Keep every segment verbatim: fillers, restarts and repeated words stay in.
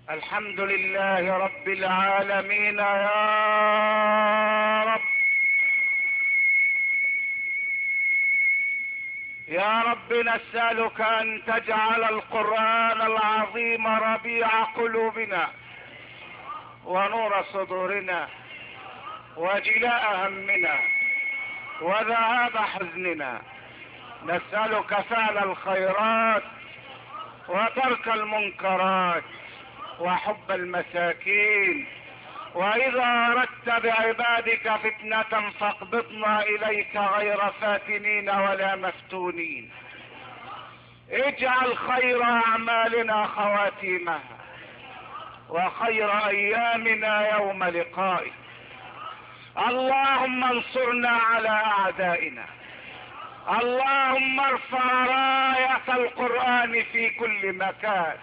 الحمد لله رب العالمين يا رب. يا رب نسألك أن تجعل القرآن العظيم ربيع قلوبنا ونور صدورنا وجلاء همنا وذهاب حزننا. نسألك فعل الخيرات وترك المنكرات وحب المساكين، وإذا أردت بعبادك فتنة فاقبضنا إليك غير فاتنين ولا مفتونين. اجعل خير أعمالنا خواتيمها وخير أيامنا يوم لقائك. اللهم انصرنا على أعدائنا، اللهم ارفع راية القرآن في كل مكان،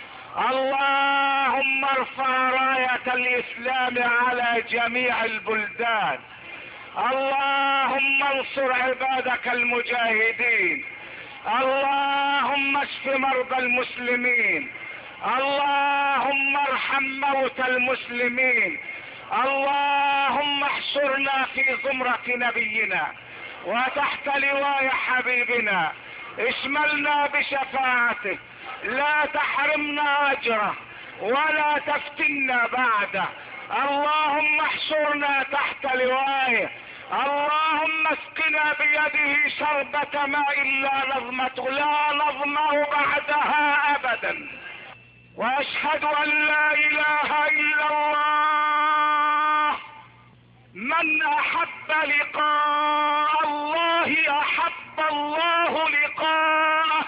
اللهم ارفع راية الإسلام على جميع البلدان، اللهم انصر عبادك المجاهدين، اللهم اشف مرضى المسلمين، اللهم ارحم موتى المسلمين، اللهم احشرنا في زمرة نبينا وتحت لواء حبيبنا، اشملنا بشفاعته، لا تحرمنا اجره ولا تفتنا بعده. اللهم احشرنا تحت لوائه، اللهم اسقنا بيده شربة ماء لا نظمة لا نظمأ بعدها ابدا. واشهد ان لا اله الا الله. من احب لقاء الله احب الله لقاءه،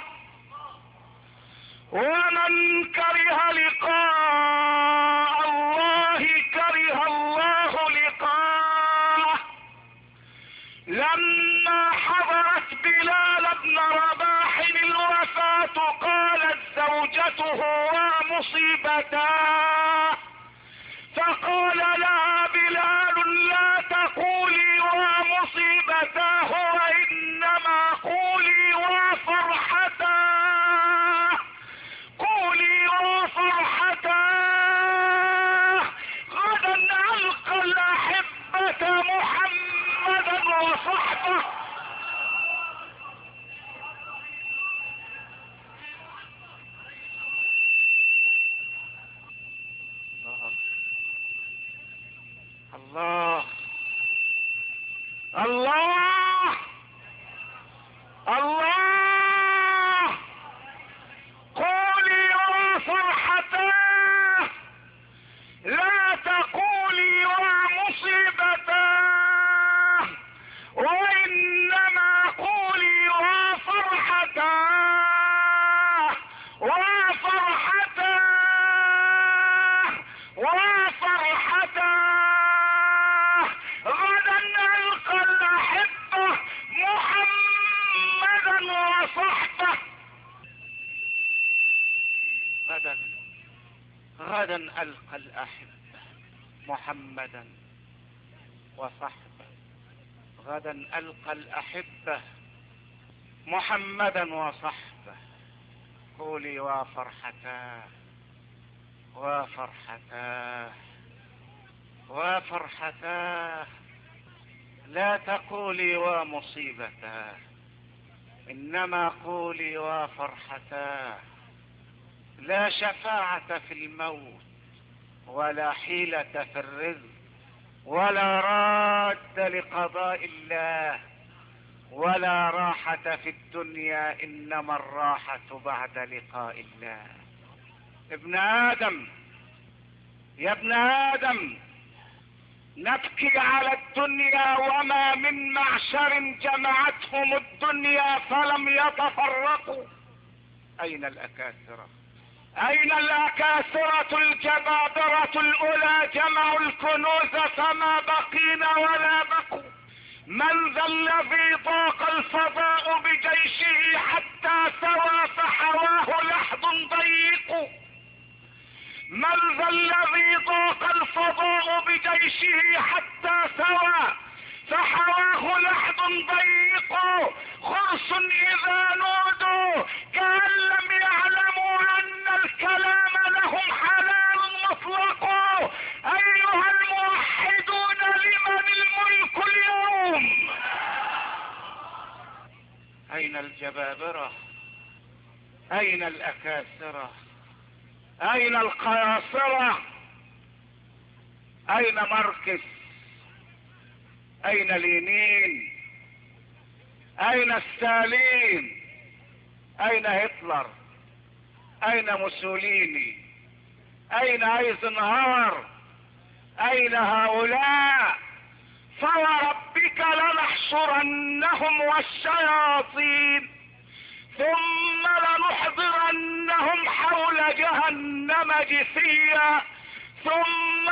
ومن كره لقاء الله كره الله لقاءه. لما حضرت بلال بن رباح الوفاة قالت زوجته ومصيبتاه، فقال لها بلال لا تقولي ومصيبتاه وإنما قولي وفرحتاه، قولي وفرحتاه. غدا ألقى الأحبة محمدا وصحبه. الله الله الله. قولي وفرحتاه لا تقولي ومصيبتاه وإنما قولي وفرحتاه وفرحتاه وفرحتاه. غدا ألقى الأحبة محمدا وصحبه. غدا غدا ألقى الأحبة محمدا وصحبه. غدا ألقى الأحبة محمدا وصحبه. قولي وفرحتاه وفرحتاه وفرحتاه. لا تقولي ومصيبتاه إنما قولي وفرحتاه. لا شفاعة في الموت ولا حيلة في الرزق ولا راد لقضاء الله ولا راحة في الدنيا، إنما الراحة بعد لقاء الله. ابن آدم يا ابن آدم، نبكي على الدنيا وما من معشر جمعتهم الدنيا فلم يتفرقوا. أين الأكاسرة؟ أين الأكاسرة الجبابرة الأولى؟ جمعوا الكنوز فما بقينا ولا بقوا. من ذا الذي ضاق الفضاء بجيشه حتى سوى فحواه لحد ضيق؟ من ذا الذي ضاق الفضاء بجيشه حتى سوى فحواه لحد ضيق؟ خرس إذا نودوا كأن لم يعلموا أن الكلام لهم حلال. الجبابرة؟ اين الاكاسرة؟ اين القياصرة؟ اين ماركس؟ اين لينين؟ اين ستالين؟ اين هتلر؟ اين موسوليني؟ اين ايزنهاور؟ اين هؤلاء؟ فوربك لنحشرنهم والشياطين ثم لنحضرنهم حول جهنم جثيا ثم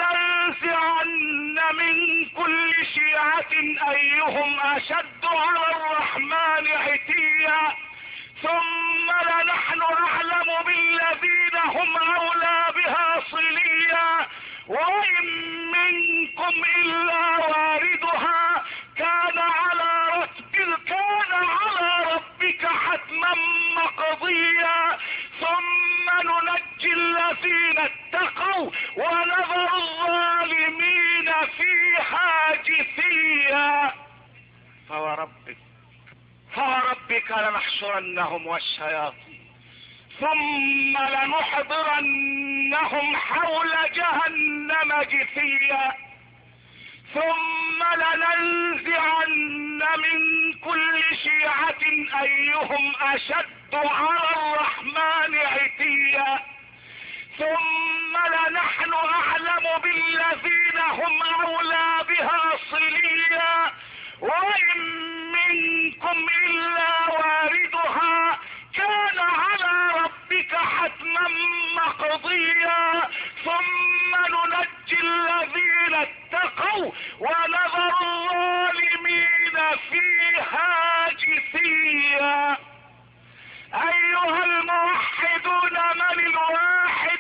لننزعن من كل شيعة ايهم اشد على الرحمن عتيا ثم لنحن اعلم بالذين هم اولى بها صليا وإن منكم إلا واردها كان على رتب كان على ربك حتما مقضيا ثم ننجي الذين اتقوا ونذر الظالمين فيها جثيا. فوربك فوربك لنحشرنهم والشياطين ثم لنحضرنهم حول جهنم جثيا ثم لننزعن من كل شيعة ايهم اشد على الرحمن عتيا ثم لنحن اعلم بالذين هم اولى بها صليا وان منكم الا واردها كان على ربك حتما مقضيا ثم ننجي الذين اتقوا ونذر الظالمين فيها جثيا. ايها الموحدون من الواحد؟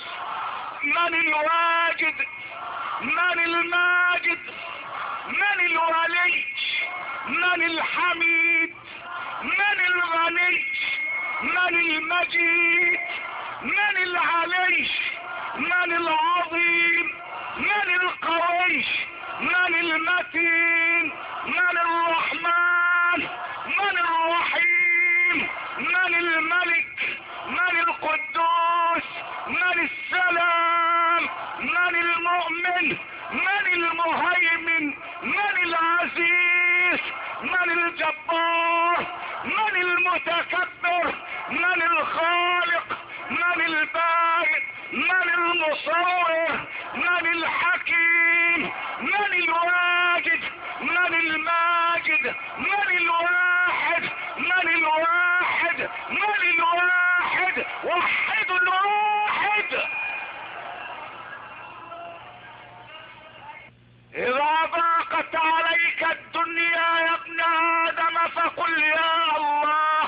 من الواجد؟ من الماجد؟ من الولي؟ من الحميد؟ من الغني؟ من المجيد؟ من العلي؟ من العظيم؟ من القوي؟ من المتين؟ من الرحمن؟ من الرحيم؟ من الملك؟ من القدوس؟ من السلام؟ من المؤمن؟ من المهيمن؟ من العزيز؟ من الجبار؟ من المتكبر؟ من الخالق؟ من البارئ؟ من المصور؟ من الحكيم؟ من الواجد؟ من الماجد؟ من الواحد؟ من الواحد؟ من الواحد؟ وحد الواحد. اذا ضاقت عليك الدنيا يا ابن ادم فقل يا الله.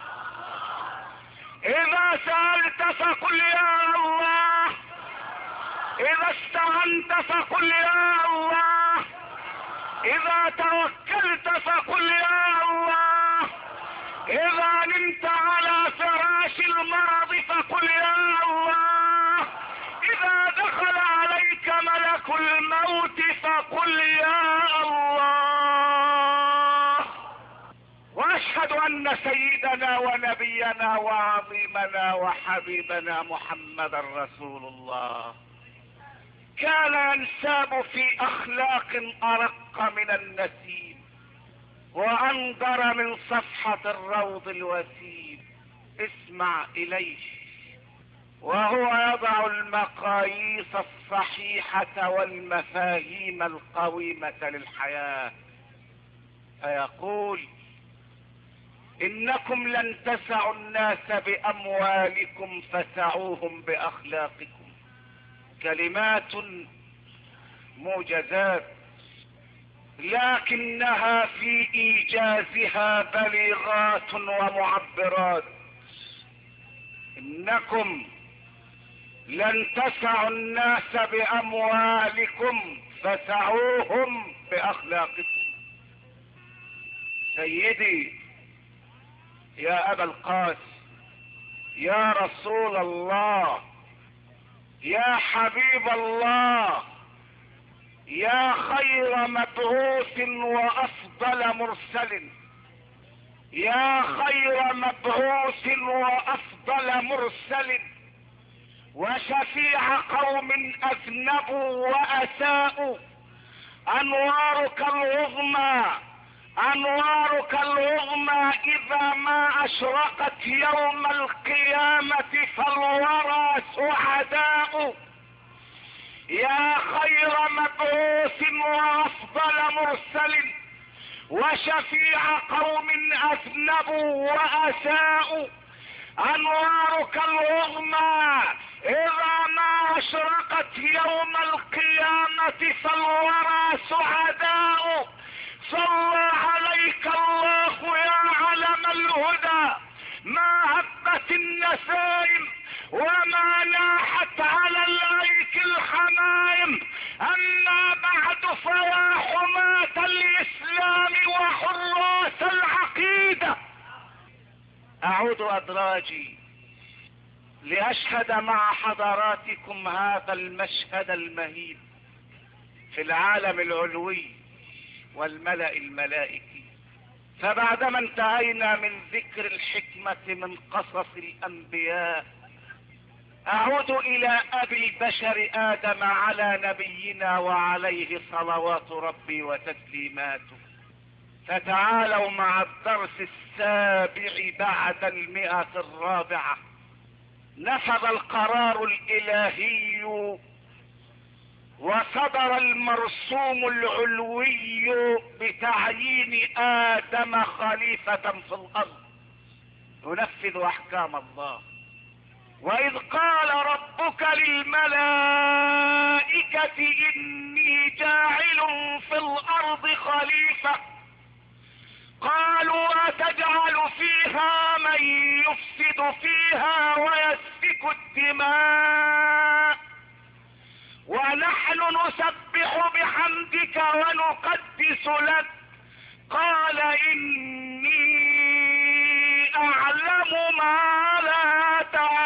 اذا سألت فقل يا الله. اذا استعنت فقل يا الله. اذا توكلت فقل يا الله. اذا نمت على فراش المرض فقل يا الله. اذا دخل عليك ملك الموت فقل يا الله. واشهد ان سيدنا ونبينا وعظيمنا وحبيبنا محمد رسول الله كان ينساب في اخلاق ارق من النسيم وانظر من صفحة الروض الوسيم. اسمع اليه وهو يضع المقاييس الصحيحة والمفاهيم القويمة للحياة فيقول: انكم لن تسعوا الناس باموالكم فسعوهم باخلاقكم. كلمات موجزات لكنها في ايجازها بليغات ومعبرات. انكم لن تسعوا الناس باموالكم فسعوهم باخلاقكم. سيدي يا ابا القاسم، يا رسول الله، يا حبيب الله، يا خير مبعوث وافضل مرسل، يا خير مبعوث وافضل مرسل وشفيع قوم اذنبوا واساءوا، انوارك العظمى انوارك العظمى اذا ما اشرقت يوم القيامة فالورى سعداء. يا خير مبعوث وافضل مرسل وشفيع قوم اذنبوا واساءوا، انوارك العظمى اذا ما اشرقت يوم القيامة فالورى سعداء. صلى عليك الله يا علم الهدى، ما هبت النسائم وما ناحت على الايك الحمائم. اما بعد فيا حماة الاسلام وحراس العقيدة، اعود ادراجي لاشهد مع حضراتكم هذا المشهد المهيب في العالم العلوي والملأ الملائكي. فبعدما انتهينا من ذكر الحكمة من قصص الانبياء، اعود الى ابي البشر ادم على نبينا وعليه صلوات ربي وتسليماته. فتعالوا مع الدرس السابع بعد المئة الرابعة. نفذ القرار الالهي وصدر المرسوم العلوي بتعيين ادم خليفة في الارض ينفذ احكام الله. واذ قال ربك للملائكة اني جاعل في الارض خليفة، قالوا اتجعل فيها من يفسد فيها ويسفك الدماء ونحن نسبح بحمدك ونقدس لك، قال اني اعلم ما لا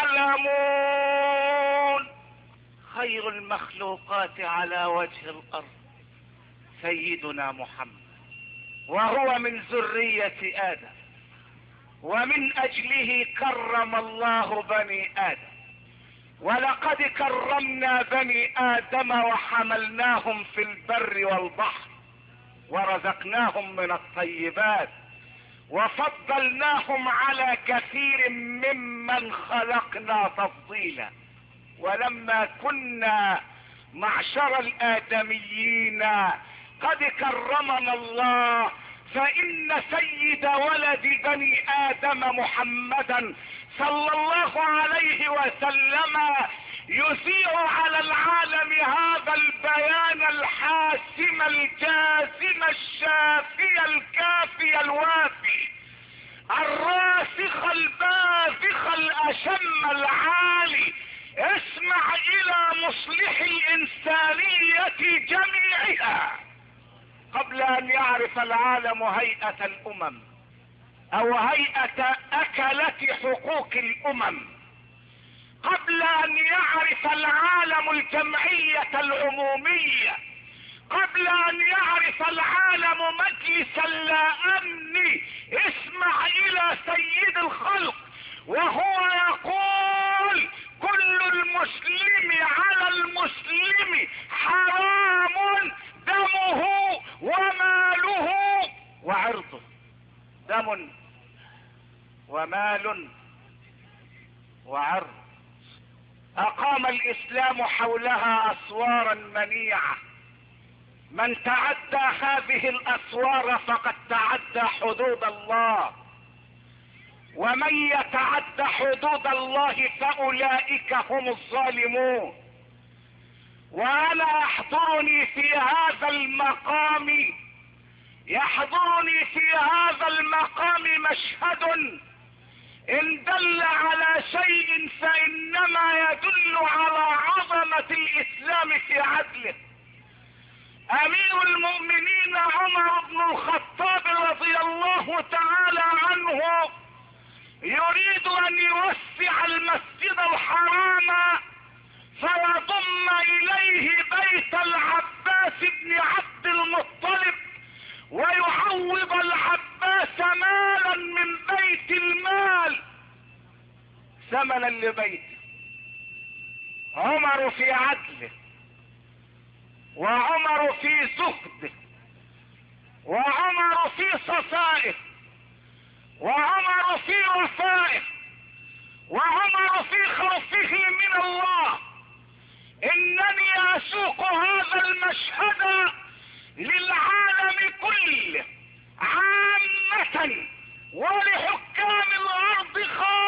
تعلمون. خير المخلوقات على وجه الارض سيدنا محمد، وهو من ذرية ادم، ومن اجله كرم الله بني ادم. ولقد كرمنا بني ادم وحملناهم في البر والبحر ورزقناهم من الطيبات وفضلناهم على كثير ممن خلقنا تفضيلا. ولما كنا معشر الادميين قد كرمنا الله، فان سيد ولد بني ادم محمدا صلى الله عليه وسلم يذيع على العالم هذا البيان الحاسم الجازم الشافي الكافي الوافي الراسخ الباذخ الاشم العالي. اسمع الى مصلح الانسانية جميعها قبل ان يعرف العالم هيئة الامم او هيئة اكلة حقوق الامم، قبل ان يعرف العالم الجمعية العمومية، قبل ان يعرف العالم مجلس الامن. اسمع الى سيد الخلق وهو يقول كل المسلم على المسلم حرام دمه وماله وعرضه. دم ومال وعرض. اقام الاسلام حولها اسوارا منيعة، من تعدى هذه الاسوار فقد تعدى حدود الله، ومن يتعدى حدود الله فاولئك هم الظالمون. وانا يحضرني في هذا المقام يحضرني في هذا المقام مشهد ان دل على شيء فانما يدل على عظمة الاسلام في عدله. امير المؤمنين عمر بن الخطاب رضي الله تعالى عنه يريد ان يوسع المسجد الحرام فيضم اليه بيت العباس بن عبد المطلب ويعوض العباس ماله مالا من بيت المال ثمنا لبيته. عمر في عدله، وعمر في زهده، وعمر في صفائه، وعمر في وفائه، وعمر في خوفه من الله. انني اسوق هذا المشهد للعالم كله عامة ولحكام الارض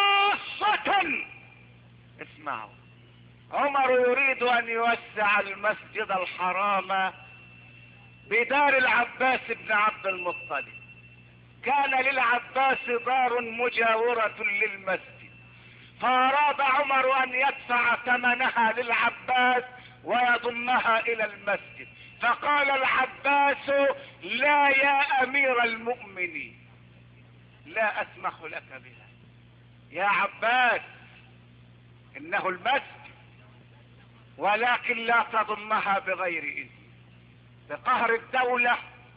خاصة. اسمعوا، عمر يريد ان يوسع المسجد الحرام بدار العباس بن عبد المطلب. كان للعباس دار مجاورة للمسجد، فاراد عمر ان يدفع ثمنها للعباس ويضمها الى المسجد، فقال العباس: لا يا امير المؤمنين، لا اسمح لك بها يا عباس، انه المسجد، ولكن لا تضمها بغير اذن، بقهر الدولة،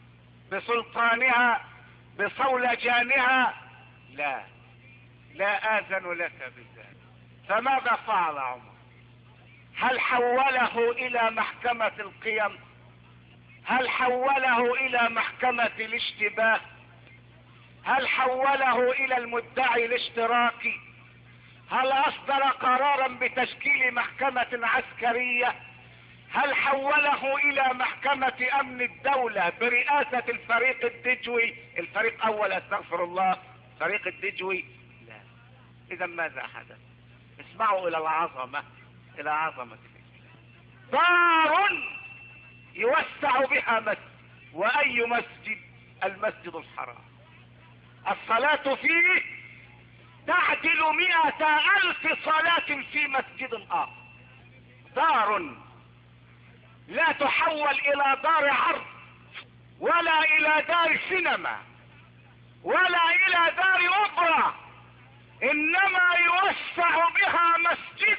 بسلطانها، بصولجانها، لا لا آذن لك بذلك. فماذا فعل عمر؟ هل حوله الى محكمة القيم؟ هل حوله الى محكمة الاشتباه؟ هل حوله الى المدعي الاشتراكي؟ هل اصدر قرارا بتشكيل محكمة عسكرية؟ هل حوله الى محكمة امن الدولة برئاسة الفريق الدجوي، الفريق اول استغفر الله، فريق الدجوي؟ لا. اذا ماذا حدث؟ اسمعوا الى العظمة، الى عظمة الاسلام. دار يوسع بها مسجد، واي مسجد؟ المسجد الحرام. الصلاة فيه تعدل مئة الف صلاة في مسجد اخر. دار لا تحول الى دار عرض، ولا الى دار سينما، ولا الى دار اوبرا، انما يوسع بها مسجد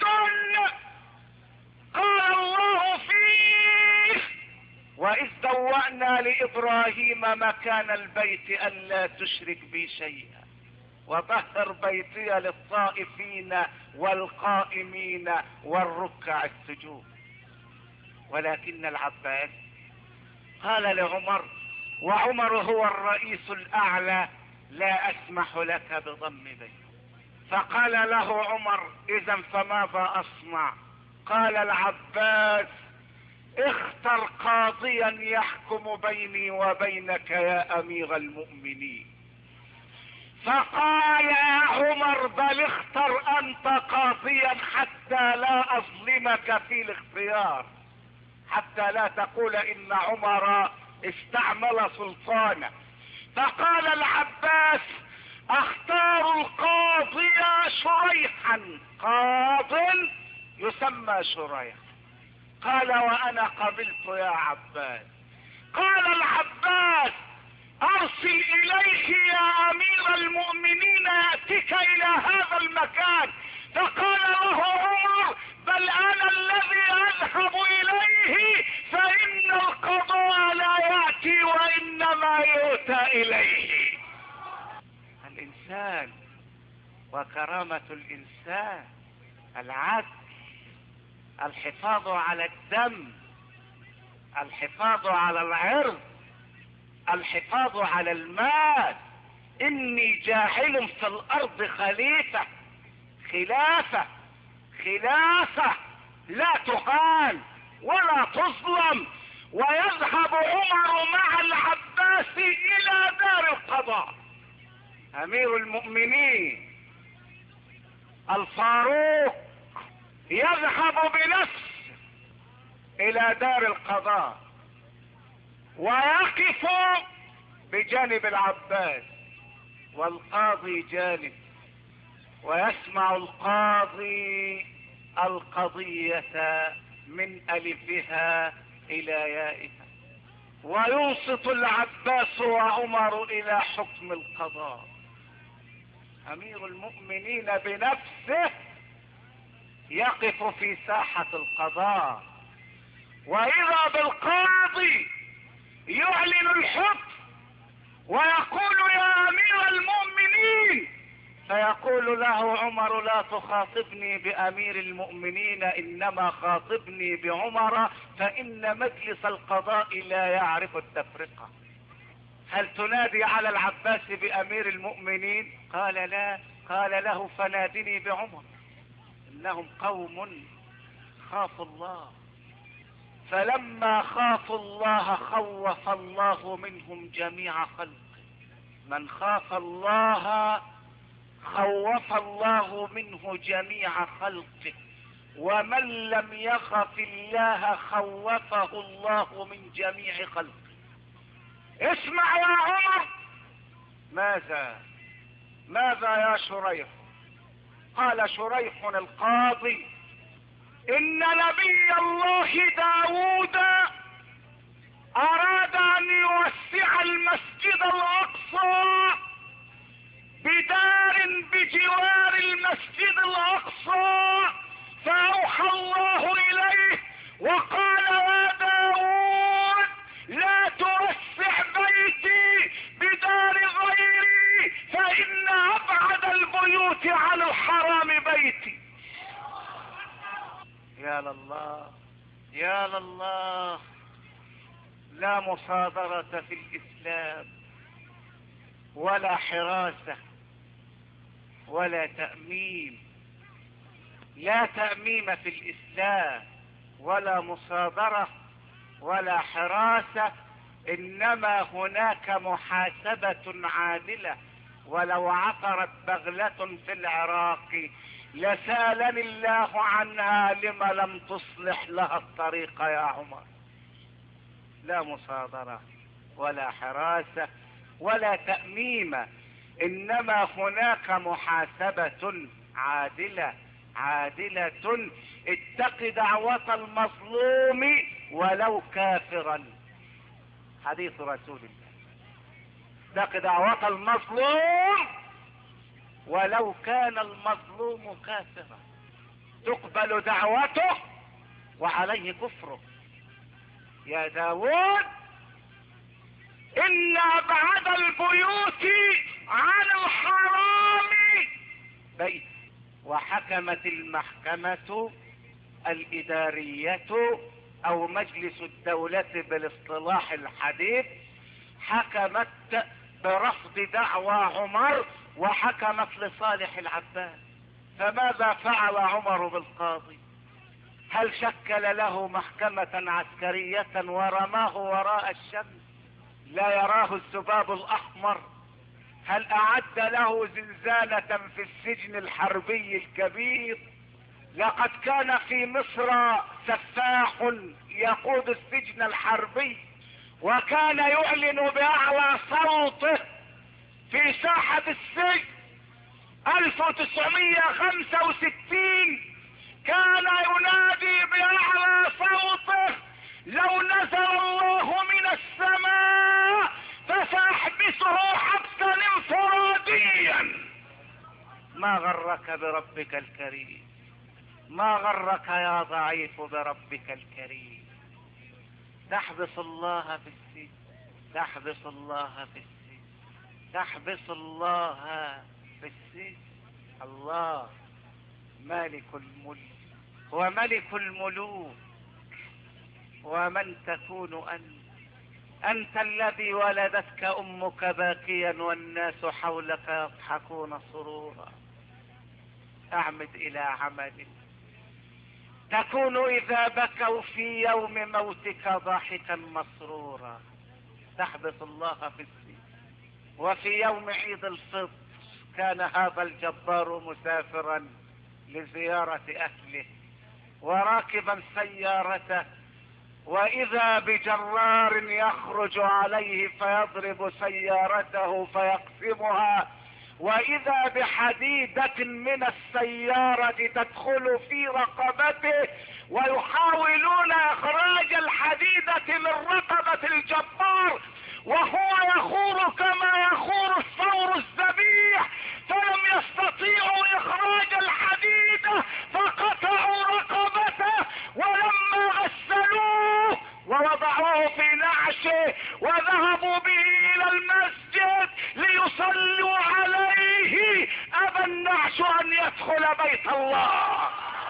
قال الله فيه: واذ بوأنا لابراهيم مكان البيت الا تشرك بي شيئا وطهر بيتي للطائفين والقائمين والركع السجود. ولكن العباس قال لعمر، وعمر هو الرئيس الاعلى: لا اسمح لك بضم بيت. فقال له عمر: اذا فماذا اصنع؟ قال العباس: اختر قاضيا يحكم بيني وبينك يا امير المؤمنين. فقال يا عمر: بل اختر انت قاضيا حتى لا اظلمك في الاختيار، حتى لا تقول ان عمر استعمل سلطانه. فقال العباس: اختار القاضي شريحا، قاض يسمى شريح. قال: وانا قبلت يا عباس. قال العباس: ارسل اليه يا امير المؤمنين ياتيك الى هذا المكان. فقال له عمر: بل انا الذي اذهب اليه، فان القضاء لا ياتي وانما يؤتى اليه. الانسان وكرامة الانسان العدل، الحفاظ على الدم، الحفاظ على العرض، الحفاظ على المال. اني جاعل في الارض خليفة، خلافة، خلافة لا تهان ولا تظلم. ويذهب عمر مع العباس الى دار القضاء. امير المؤمنين الفاروق يذهب بنفسه الى دار القضاء، ويقف بجانب العباس، والقاضي جانب، ويسمع القاضي القضية من ألفها إلى يائها، وينصت العباس وعمر إلى حكم القضاء. أمير المؤمنين بنفسه يقف في ساحة القضاء، وإذا بالقاضي يعلن الحكم ويقول يا امير المؤمنين، فيقول له عمر لا تخاطبني بامير المؤمنين، انما خاطبني بعمر، فان مجلس القضاء لا يعرف التفرقة. هل تنادي على العباس بامير المؤمنين؟ قال لا. قال له فنادني بعمر، انهم قوم خافوا الله، فلما خافوا الله خوف الله منهم جميع خلقه. من خاف الله خوف الله منه جميع خلقه، ومن لم يخف الله خوفه الله من جميع خلقه. اسمع يا عمر. ماذا ماذا يا شريح؟ قال شريح القاضي ان نبي الله داود اراد ان يوسع المسجد الاقصى بدار بجوار المسجد الاقصى، فاوحى الله اليه وقال يا داود لا توسع بيتي بدار غيري، فان ابعد البيوت عن الحرام بيتي. يا لله يا لله، لا مصادرة في الاسلام، ولا حراسة، ولا تأميم. لا تأميم في الاسلام، ولا مصادرة، ولا حراسة، انما هناك محاسبة عادلة. ولو عثرت بغلة في العراق لسالني الله عنها لما لم تصلح لها الطريق يا عمر. لا مصادرة ولا حراسة ولا تأميم، انما هناك محاسبة عادلة عادلة. اتق دعوة المظلوم ولو كافرا، حديث رسول الله. اتق دعوة المظلوم ولو كان المظلوم كافرا، تقبل دعوته وعليه كفره. يا داود إن أبعد البيوت عن الحرام بيت. وحكمت المحكمة الإدارية أو مجلس الدولة بالاصطلاح الحديث حكمت برفض دعوى عمر، وحكمت لصالح العباس. فماذا فعل عمر بالقاضي؟ هل شكل له محكمة عسكرية ورماه وراء الشمس لا يراه الذباب الأحمر؟ هل أعد له زنزانة في السجن الحربي الكبير؟ لقد كان في مصر سفاح يقود السجن الحربي، وكان يعلن بأعلى صوته في ساحة السجن ألف وتسعمائة وخمسة وستين، كان ينادي بأعلى صوته لو نزل الله من السماء فسأحبسه حبسا انفراديا. ما غرك بربك الكريم؟ ما غرك يا ضعيف بربك الكريم؟ تحبس الله في السجن، تحبس الله في السجن، تحبس الله في السجن. الله مالك الملك وملك الملوك. ومن تكون أنت؟ أنت الذي ولدتك أمك باكيا والناس حولك يضحكون سرورا. أعمد إلى عمل تكون إذا بكوا في يوم موتك ضاحكا مسرورا. تحبس الله في السجن. وفي يوم عيد الفطر كان هذا الجبار مسافرا لزيارة أهله وراكبا سيارته، وإذا بجرار يخرج عليه فيضرب سيارته فيقسمها، وإذا بحديدة من السيارة تدخل في رقبته، ويحاولون إخراج الحديدة من رقبة الجبار وهو يخور كما يخور الثور الذبيح، فلم يستطيعوا إخراج الحديدة فقطعوا رقبته، ولما غسلوه ووضعوه في نعشه وذهبوا به إلى المسجد تصلوا عليه ابى النعش ان يدخل بيت الله.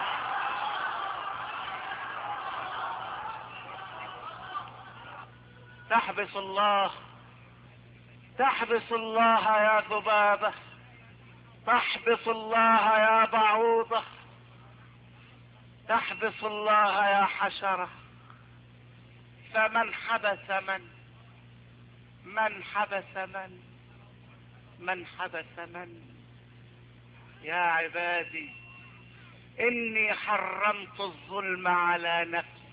تحبس الله، تحبس الله يا ذبابة، تحبس الله يا بعوضة، تحبس الله يا حشرة. فمن حبس من من حبس من من حبس من يا عبادي إني حرمت الظلم على نفسي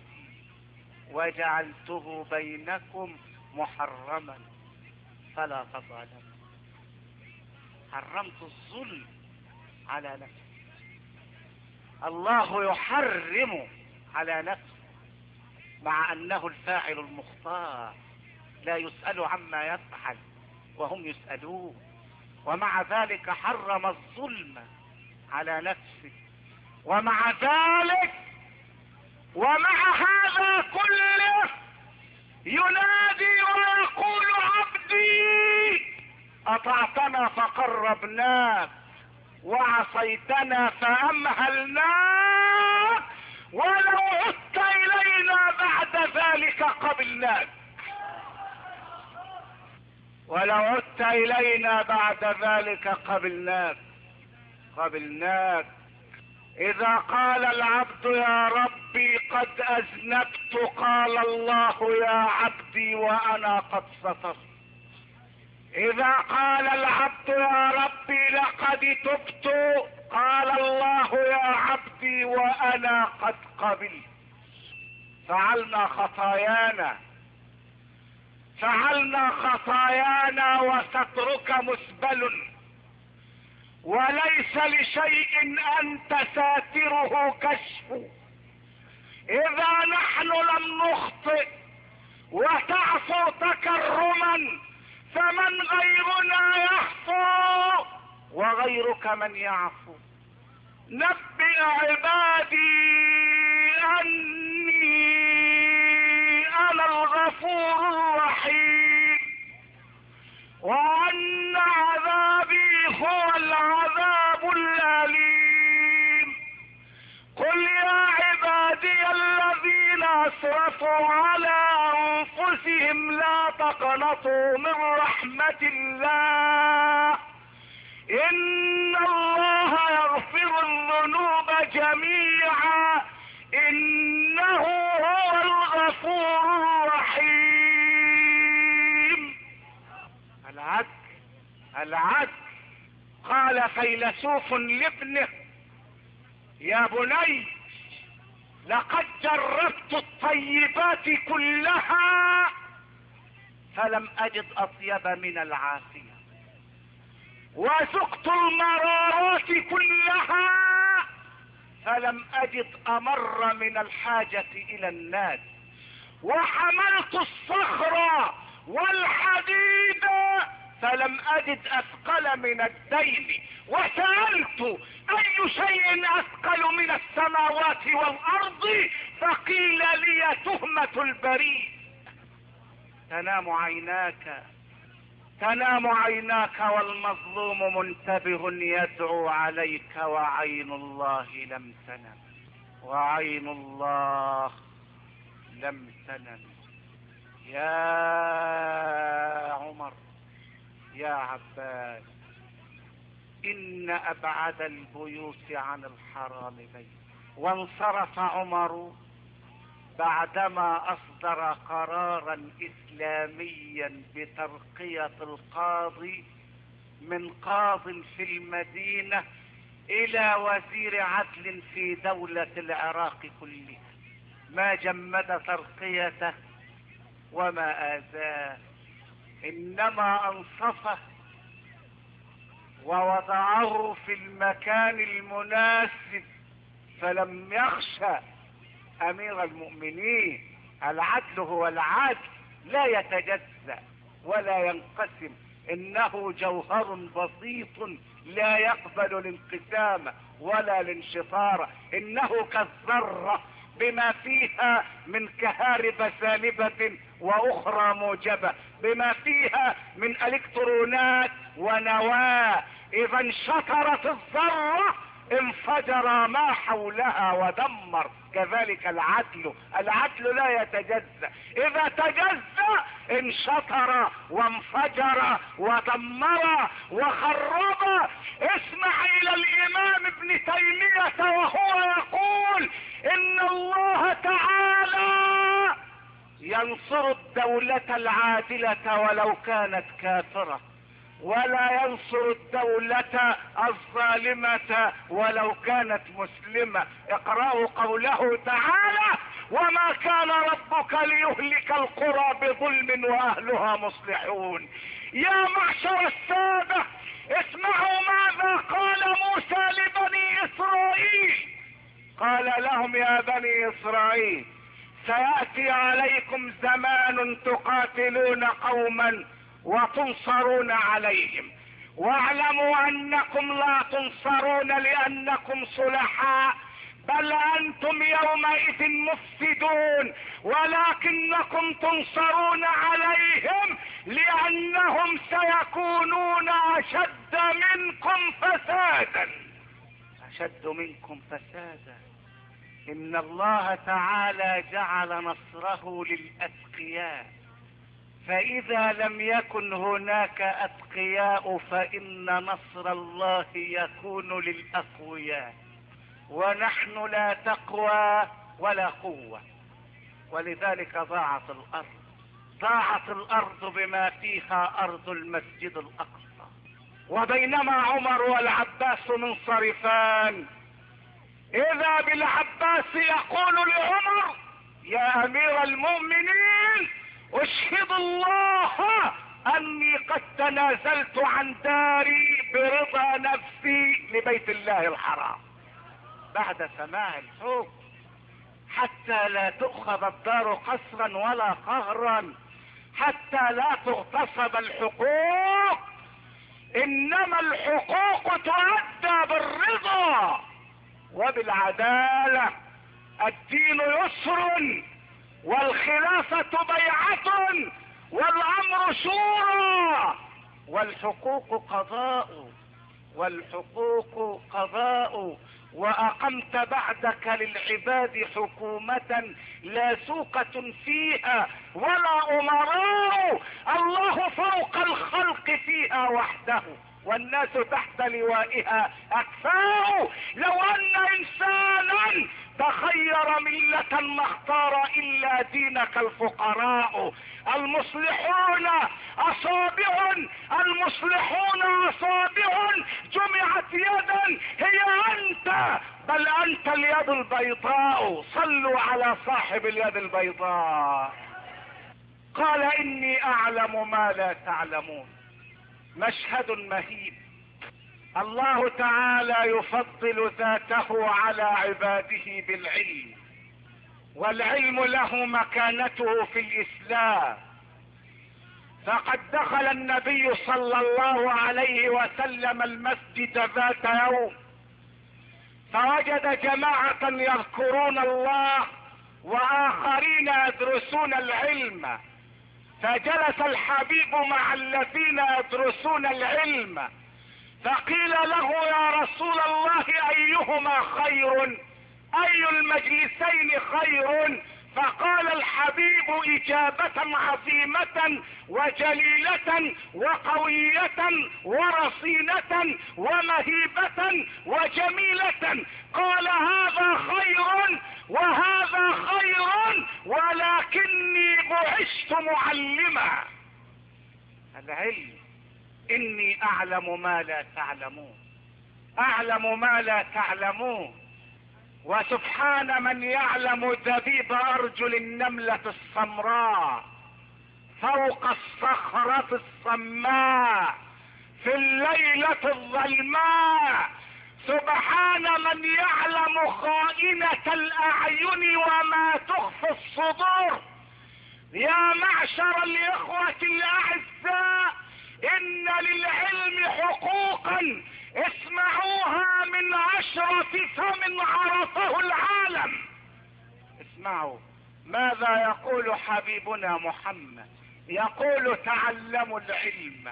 وجعلته بينكم محرما فلا تظالموا. حرمت الظلم على نفسي، الله يحرم على نفسه مع أنه الفاعل المختار لا يسأل عما يفعل وهم يسألون، ومع ذلك حرم الظلم على نفسه. ومع ذلك ومع هذا كله ينادي ويقول عبدي أطعتنا فقربناك وعصيتنا فأمهلناك ولو عدت إلينا بعد ذلك قبلناك. ولو عدت إلينا بعد ذلك قبلناك قبلناك إذا قال العبد يا ربي قد أذنبت قال الله يا عبدي وأنا قد سترت. إذا قال العبد يا ربي لقد تبت قال الله يا عبدي وأنا قد قبلت. فعلنا خطايانا فعلنا خطايانا وسترك مسبل، وليس لشيء أنت ساتره كشف. إذا نحن لم نخطئ وتعفو تكرما فمن غيرنا يحفو وغيرك من يعفو. نبئ عبادي أني أنا الغفور الرحيم وأن عذابي هو العذاب الأليم. قل يا عبادي الذين أسرفوا على أنفسهم لا تقنطوا من رحمة الله إن الله يغفر الذنوب جميعا إنه هو الغفور الرحيم. العدل العدل. قال فيلسوف لابنه يا بني لقد جربت الطيبات كلها فلم أجد أطيب من العافية، وذقت المرارات كلها فلم أجد أمر من الحاجة إلى الناس، وحملت الصخر والحديد فلم أجد أثقل من الدين، وسألت أي شيء أثقل من السماوات والأرض فقيل لي تهمة البريء. تنام عيناك تنام عيناك والمظلوم منتبه يدعو عليك وعين الله لم تنم وعين الله لم تنم. يا عمر يا عباس إن أبعد البيوت عن الحرام بيت. وانصرف عمر بعدما أصدر قرارا إسلاميا بترقية القاضي من قاض في المدينة إلى وزير عدل في دولة العراق كلها. ما جمد ترقيته وما آذاه، إنما أنصفه ووضعه في المكان المناسب. فلم يخشى أمير المؤمنين. العدل هو العدل، لا يتجزأ ولا ينقسم، إنه جوهر بسيط لا يقبل الانقسام ولا الانشطار، إنه كالذرة بما فيها من كهارب سالبة وأخرى موجبة، بما فيها من إلكترونات ونواة. اذا انشطرت الذرة انفجر ما حولها ودمر. كذلك العدل، العدل لا يتجزأ، اذا تجزأ انشطر وانفجر ودمر وخرب. اسمع الى الامام ابن تيمية وهو يقول ان الله تعالى ينصر الدولة العادلة ولو كانت كافرة، ولا ينصر الدولة الظالمة ولو كانت مسلمة. اقرأوا قوله تعالى: وما كان ربك ليهلك القرى بظلم واهلها مصلحون. يا معشر السادة، اسمعوا ماذا قال موسى لبني اسرائيل. قال لهم: يا بني اسرائيل، سيأتي عليكم زمان تقاتلون قوما وتنصرون عليهم، واعلموا انكم لا تنصرون لانكم صلحاء، بل انتم يومئذ مفسدون، ولكنكم تنصرون عليهم لانهم سيكونون اشد منكم فسادا. اشد منكم فسادا. ان الله تعالى جعل نصره للاتقياء، فاذا لم يكن هناك اتقياء فان نصر الله يكون للاقوياء، ونحن لا تقوى ولا قوة. ولذلك ضاعت الارض، ضاعت الارض بما فيها ارض المسجد الاقصى. وبينما عمر والعباس منصرفان، اذا بالعباس يقول لعمر: يا امير المؤمنين، اشهد الله اني قد تنازلت عن داري برضا نفسي لبيت الله الحرام. بعد سماع الحكم، حتى لا تؤخذ الدار قسرا ولا قهرا، حتى لا تغتصب الحقوق، انما الحقوق تؤدى بالرضا وبالعدالة. الدين يسر، والخلافة بيعة، والامر شورى، والحقوق قضاء، والحقوق قضاء. واقمت بعدك للعباد حكومة لا سوقة فيها ولا امراء، الله فوق الخلق فيها وحده، والناس تحت لوائها اكفاء. لو ان انسانا تخير ملة ما اختار الا دينك الفقراء. المصلحون اصابع، المصلحون اصابع جمعت يدا هي انت، بل انت اليد البيضاء. صلوا على صاحب اليد البيضاء. قال: اني اعلم ما لا تعلمون. مشهد مهيب. الله تعالى يفضل ذاته على عباده بالعلم، والعلم له مكانته في الاسلام. فقد دخل النبي صلى الله عليه وسلم المسجد ذات يوم، فوجد جماعة يذكرون الله واخرين يدرسون العلم، فجلس الحبيب مع الذين يدرسون العلم، فقيل له: يا رسول الله، ايهما خير؟ اي المجلسين خير؟ فقال الحبيب اجابة عظيمة وجليلة وقوية ورصينة ومهيبة وجميلة، قال: هذا خير وهذا خير، ولكني بعثت معلما. العلم. اني اعلم ما لا تعلمون، اعلم ما لا تعلمون. وسبحان من يعلم دبيب ارجل النملة السمراء فوق الصخرة الصماء في الليلة الظلماء. سبحان من يعلم خائنة الاعين وما تخفي الصدور. يا معشر الاخوة الاعزاء، ان للعلم حقوقا اسمعوها من اشرف فم عرفه العالم. اسمعوا ماذا يقول حبيبنا محمد. يقول: تعلموا العلم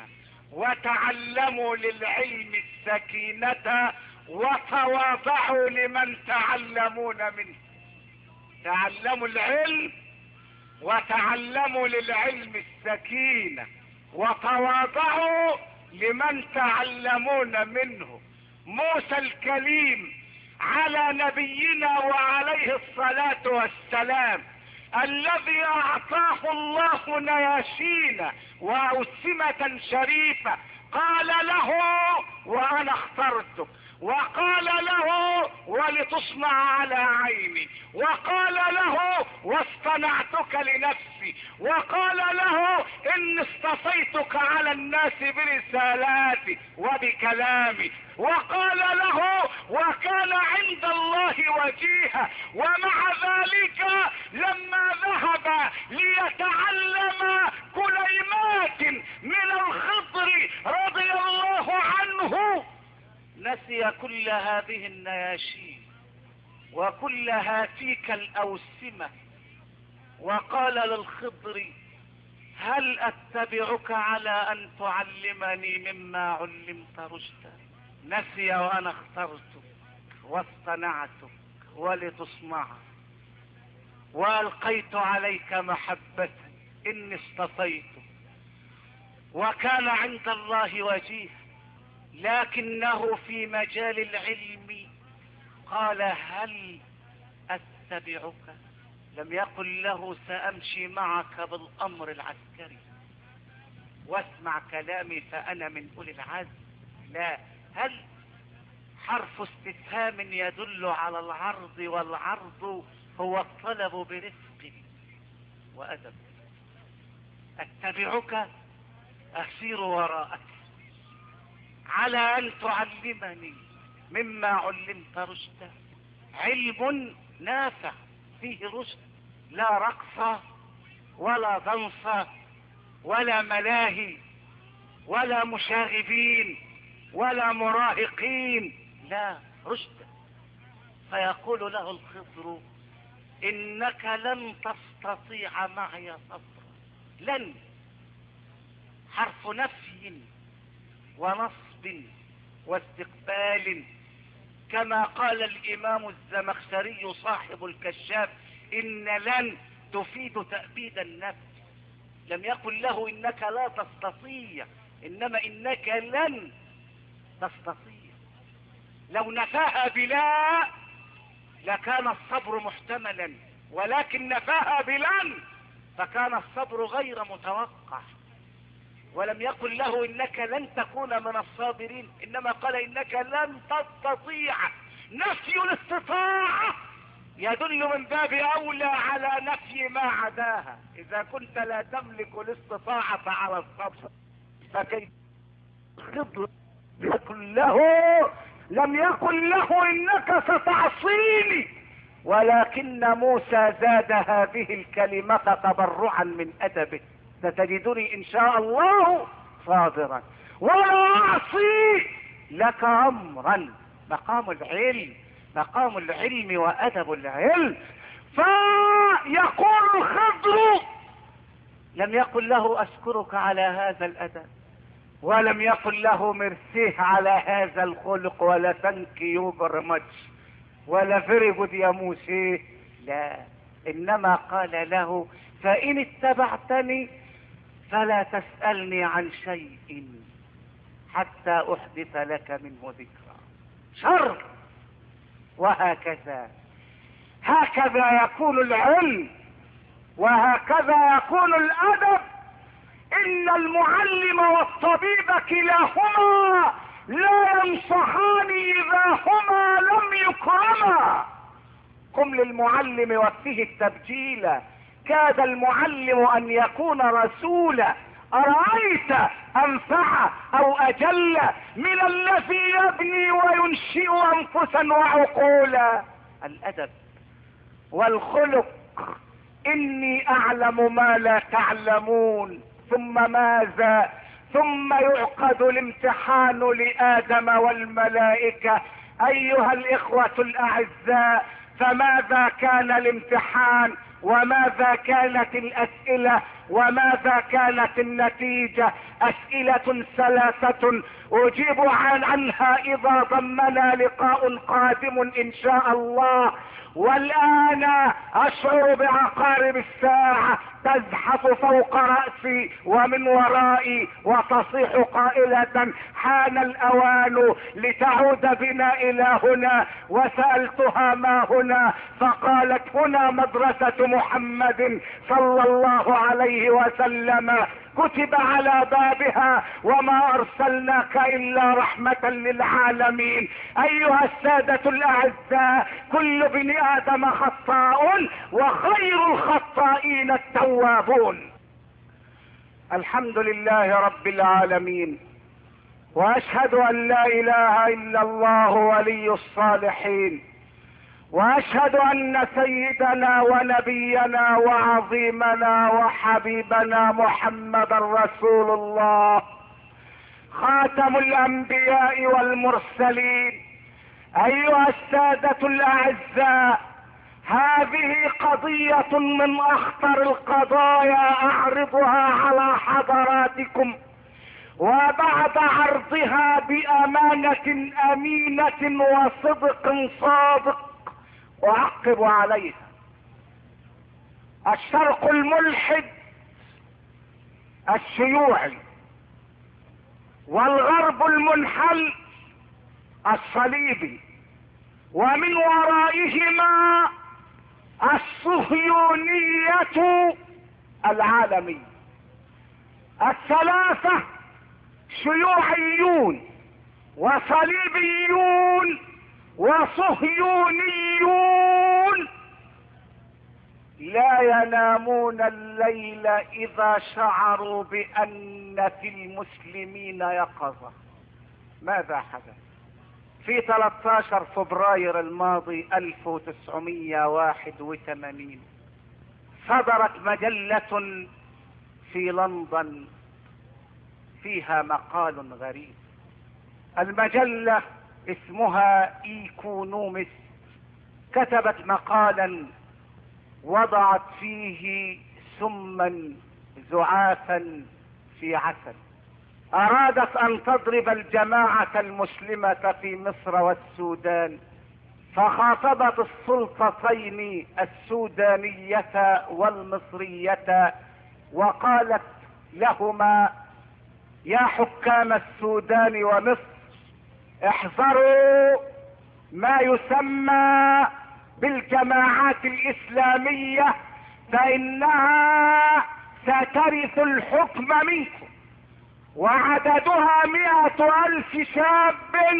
وتعلموا للعلم السكينة وتواضعوا لمن تعلمون منه. تعلموا العلم وتعلموا للعلم السكينة وتواضعوا لمن تعلمون منه. موسى الكليم على نبينا وعليه الصلاة والسلام الذي اعطاه الله نياشين واوسمة شريفة قال له وانا اخترتك، وقال له ولتصنع على عيني، وقال له واصطنعتك لنفسي، وقال له اني اصطفيتك على الناس برسالاتي وبكلامي، وقال له وكان عند الله وجيها. ومع ذلك لما ذهب ليتعلم كلمات من الخضر رضي الله عنه نسي كل هذه النياشين وكل هاتيك الأوسمة، وقال للخضر هل أتبعك على أن تعلمني مما علمت رشدا. نسي وأنا اخترتك واصطنعتك ولتصنع، وألقيت عليك محبة إني اصطفيتك، وكان عند الله وجيها. لكنه في مجال العلم قال هل أتبعك، لم يقل له سأمشي معك بالأمر العسكري واسمع كلامي فأنا من أولي العزم. لا، هل حرف استفهام يدل على العرض، والعرض هو الطلب برفق وأدب. أتبعك أسير وراءك على أن تعلمني مما علمت رشدا. علم نافع فيه رشد، لا رقص ولا ضنص ولا ملاهي ولا مشاغبين ولا مراهقين، لا، رشد. فيقول له الخضر إنك لن تستطيع معي صبرا. لن حرف نفي ونصب واستقبال، كما قال الإمام الزمخشري صاحب الكشاف إن لن تفيد تأبيد النفي. لم يقل له إنك لا تستطيع، إنما إنك لن تستطيع. لو نفاها بلا لكان الصبر محتملا، ولكن نفاها بلن فكان الصبر غير متوقع. ولم يقل له إنك لن تكون من الصابرين، إنما قال إنك لن تستطيع. نفي الاستطاعة يدل من باب أولى على نفي ما عداها. إذا كنت لا تملك الاستطاعة على الصبر فكيف الخضر يقول له لم يقل له إنك ستعصيني، ولكن موسى زاد هذه الكلمة تبرعا من أدبه. ستجدني إن شاء الله صابرا ولا أعصي لك أمرا. مقام العلم، مقام العلم وأدب العلم. فيقول الخضر لم يقل له أشكرك على هذا الأدب، ولم يقل له مرسيه على هذا الخلق، ولا ثانك يو برمج، ولا فيري جود يا موسى. لا، إنما قال له فإن اتبعتني فلا تسألني عن شيء حتى أحدث لك منه ذكرى. شر. وهكذا هكذا يكون العلم وهكذا يكون الأدب. إن المعلم والطبيب كلاهما لا ينصحان إذا هما لم يكرما. قم للمعلم وفيه التبجيل، كاد المعلم أن يكون رسولا. أرأيت أنفع أو أجل من الذي يبني وينشئ أنفسا وعقولا. الأدب والخلق. إني أعلم ما لا تعلمون. ثم ماذا؟ ثم يعقد الامتحان لآدم والملائكة. أيها الإخوة الأعزاء، فماذا كان الامتحان؟ وماذا كانت الأسئلة؟ وماذا كانت النتيجة؟ اسئلة ثلاثة اجيب عن عنها اذا ضمنا لقاء قادم ان شاء الله. والان اشعر بعقارب الساعة تزحف فوق رأسي ومن ورائي وتصيح قائلة حان الاوان لتعود بنا الى هنا. وسألتها ما هنا فقالت هنا مدرسة محمد صلى الله عليه وسلم، كتب على بابها وما ارسلناك الا رحمة للعالمين. ايها السادة الاعزاء، كل ابن ادم خطاء وخير الخطائين التوابون. الحمد لله رب العالمين، واشهد ان لا اله الا الله ولي الصالحين، واشهد ان سيدنا ونبينا وعظيمنا وحبيبنا محمد رسول الله خاتم الانبياء والمرسلين. ايها السادة الاعزاء، هذه قضية من اخطر القضايا اعرضها على حضراتكم، وبعد عرضها بامانة امينة وصدق صادق اعقب عليها. الشرق الملحد الشيوعي والغرب المنحل الصليبي، ومن ورائهما الصهيونية العالمية. الثلاثة شيوعيون وصليبيون وصهيونيون لا ينامون الليل اذا شعروا بان في المسلمين يقظة. ماذا حدث؟ في ثلاثة عشر فبراير الماضي ألف وتسعمائة وواحد وثمانين صدرت مجلة في لندن فيها مقال غريب. المجلة اسمها ايكونومست، كتبت مقالا وضعت فيه سما زعافا في عسل، ارادت ان تضرب الجماعة المسلمة في مصر والسودان، فخاطبت السلطتين السودانية والمصرية وقالت لهما يا حكام السودان ومصر، احذروا ما يسمى بالجماعات الاسلامية فانها سترث الحكم منكم، وعددها مئة الف شاب.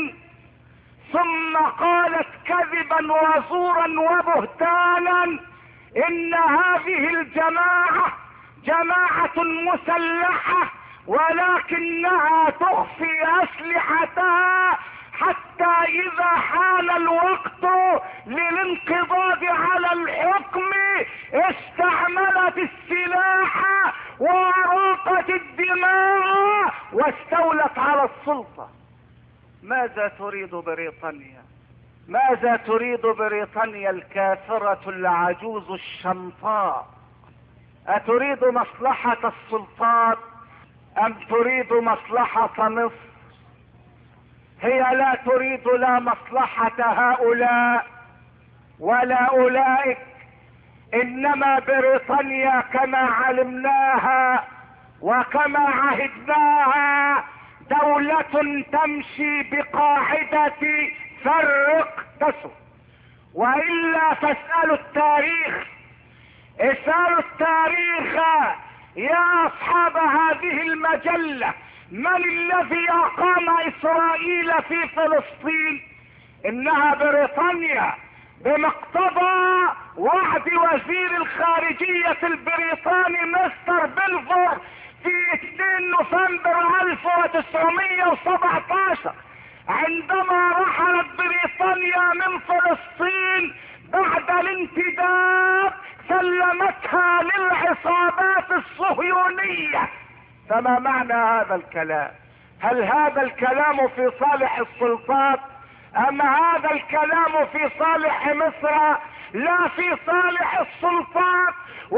ثم قالت كذبا وزورا وبهتانا ان هذه الجماعة جماعة مسلحة ولكنها تخفي اسلحتها حتى اذا حان الوقت للانقضاض على الحكم استعملت السلاح واراقت الدماء واستولت على السلطة. ماذا تريد بريطانيا؟ ماذا تريد بريطانيا الكافرة العجوز الشمطاء؟ اتريد مصلحة السلطات ام تريد مصلحة مصر؟ هي لا تريد لا مصلحة هؤلاء ولا اولئك، انما بريطانيا كما علمناها وكما عهدناها دولة تمشي بقاعدة فرق تسد. والا فاسألوا التاريخ، اسألوا التاريخ يا اصحاب هذه المجلة، من الذي اقام اسرائيل في فلسطين؟ انها بريطانيا بمقتضى وعد وزير الخارجية البريطاني مستر بلفور في اثنين نوفمبر ألف وتسعمائة وسبعة عشر، عندما رحلت بريطانيا من فلسطين بعد الانتداب سلمتها للعصابات الصهيونية. فما معنى هذا الكلام؟ هل هذا الكلام في صالح السلطات ام هذا الكلام في صالح مصر؟ لا في صالح السلطات ولا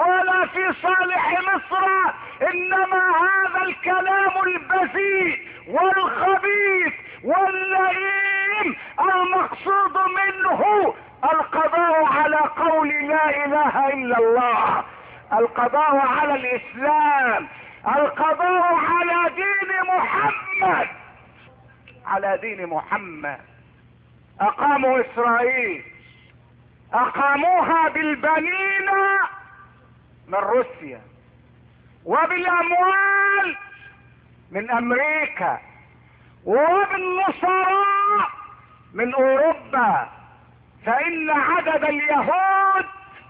ولا في صالح مصر، انما هذا الكلام البذيء والخبيث واللئيم المقصود منه القضاء على قول لا اله الا الله، القضاء على الاسلام، القضاء على دين محمد، على دين محمد. اقاموا اسرائيل، اقاموها بالبنين من روسيا وبالاموال من امريكا وبالنصراء من اوروبا، فان عدد اليهود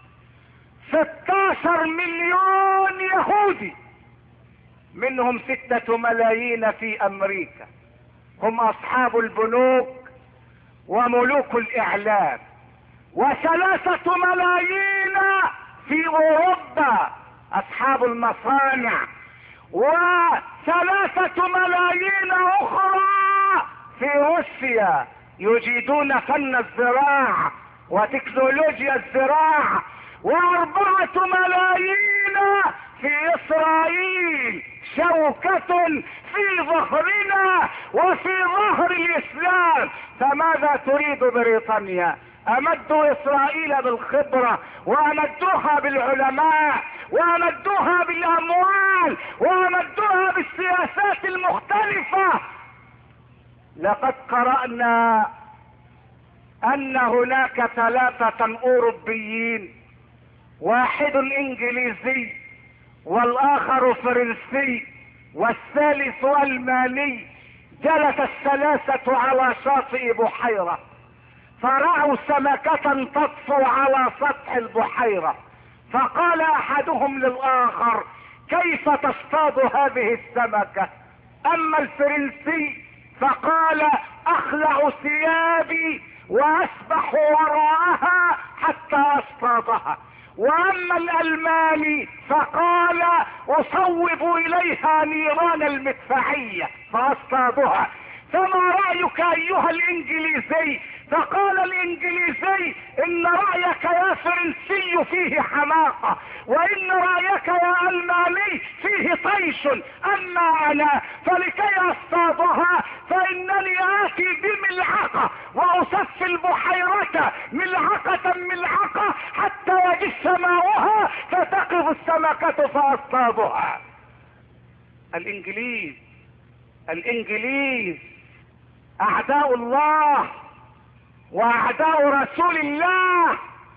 ستاشر مليون يهودي، منهم ستة ملايين في امريكا، هم اصحاب البنوك وملوك الاعلام، وثلاثة ملايين في اوروبا اصحاب المصانع، وثلاثة ملايين اخرى في روسيا يجيدون فن الزراعة وتكنولوجيا الزراعة، واربعة ملايين في اسرائيل، شوكة في ظهرنا وفي ظهر الاسلام. فماذا تريد بريطانيا؟ امدوا اسرائيل بالخبرة، وامدوها بالعلماء، وامدوها بالاموال، وامدوها بالسياسات المختلفة. لقد قرأنا ان هناك ثلاثة اوروبيين، واحد انجليزي والاخر فرنسي والثالث الماني، جلس الثلاثة على شاطئ بحيرة فرأوا سمكة تطفو على سطح البحيرة، فقال احدهم للاخر كيف تصطاد هذه السمكة؟ اما الفرنسي فقال اخلع ثيابي واسبح وراءها حتى اصطادها، واما الالماني فقال اصوب اليها نيران المدفعية فاصطادها. فما رأيك ايها الانجليزي؟ فقال الانجليزي ان رأيك يا فرنسي فيه حماقة، وان رأيك يا الماني فيه طيش، اما انا فلكي اصطادها فانني اتي بملعقة واصفي البحيرة ملعقة ملعقة حتى يجف ماؤها فتقف السمكة فاصطادها. الانجليز الانجليز اعداء الله واعداء رسول الله.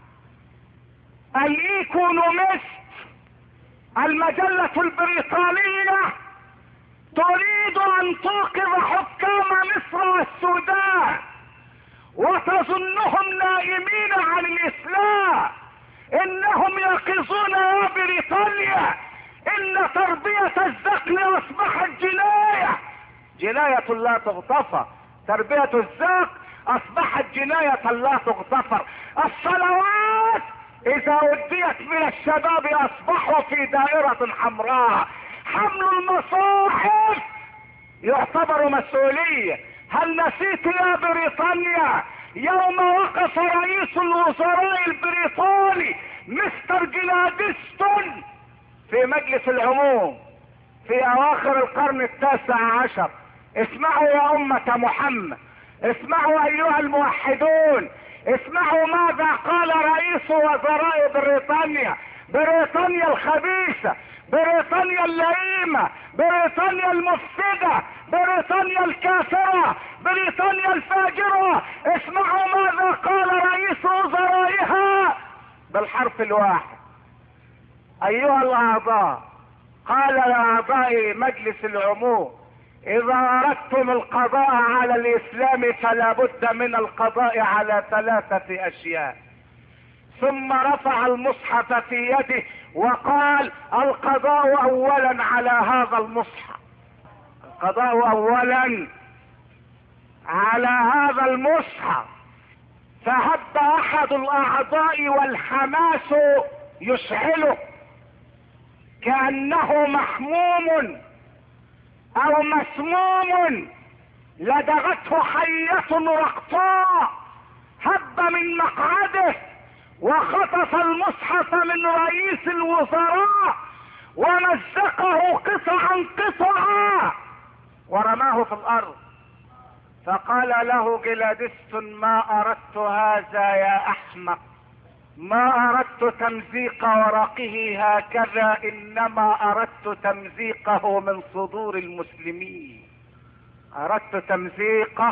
الايكونومست المجلة البريطانية تريد ان توقظ حكام مصر والسودان وتظنهم نائمين عن الاسلام، انهم يقظون يا بريطانيا، ان تربية الذكر اصبحت جناية، جناية لا تغتفر، تربية الذكر اصبحت جناية لا تغتفر. الصلوات اذا اديت من الشباب اصبحوا في دائرة حمراء، حمل المصاحف يعتبر مسؤولية. هل نسيت يا بريطانيا يوم وقف رئيس الوزراء البريطاني مستر جلادستون في مجلس العموم في اواخر القرن التاسع عشر؟ اسمعوا يا امة محمد، اسمعوا ايها الموحدون، اسمعوا ماذا قال رئيس وزراء بريطانيا، بريطانيا الخبيثة، بريطانيا اللئيمة، بريطانيا المفسدة، بريطانيا الكافرة، بريطانيا الفاجرة. اسمعوا ماذا قال رئيس وزرائها بالحرف الواحد. ايها الاعضاء، قال لاعضاء مجلس العموم اذا اردتم القضاء على الاسلام فلا بد من القضاء على ثلاثة اشياء. ثم رفع المصحف في يده وقال القضاء اولا على هذا المصحف، القضاء اولا على هذا المصحف. فهب احد الاعضاء والحماس يشعله كأنه محموم او مسموم لدغته حية رقطاء، هب من مقعده وخطف المصحف من رئيس الوزراء ومزقه قطعا قطعا ورماه في الارض. فقال له جلادست: ما اردت هذا يا احمق، ما اردت تمزيق ورقه هكذا، انما اردت تمزيقه من صدور المسلمين، اردت تمزيقه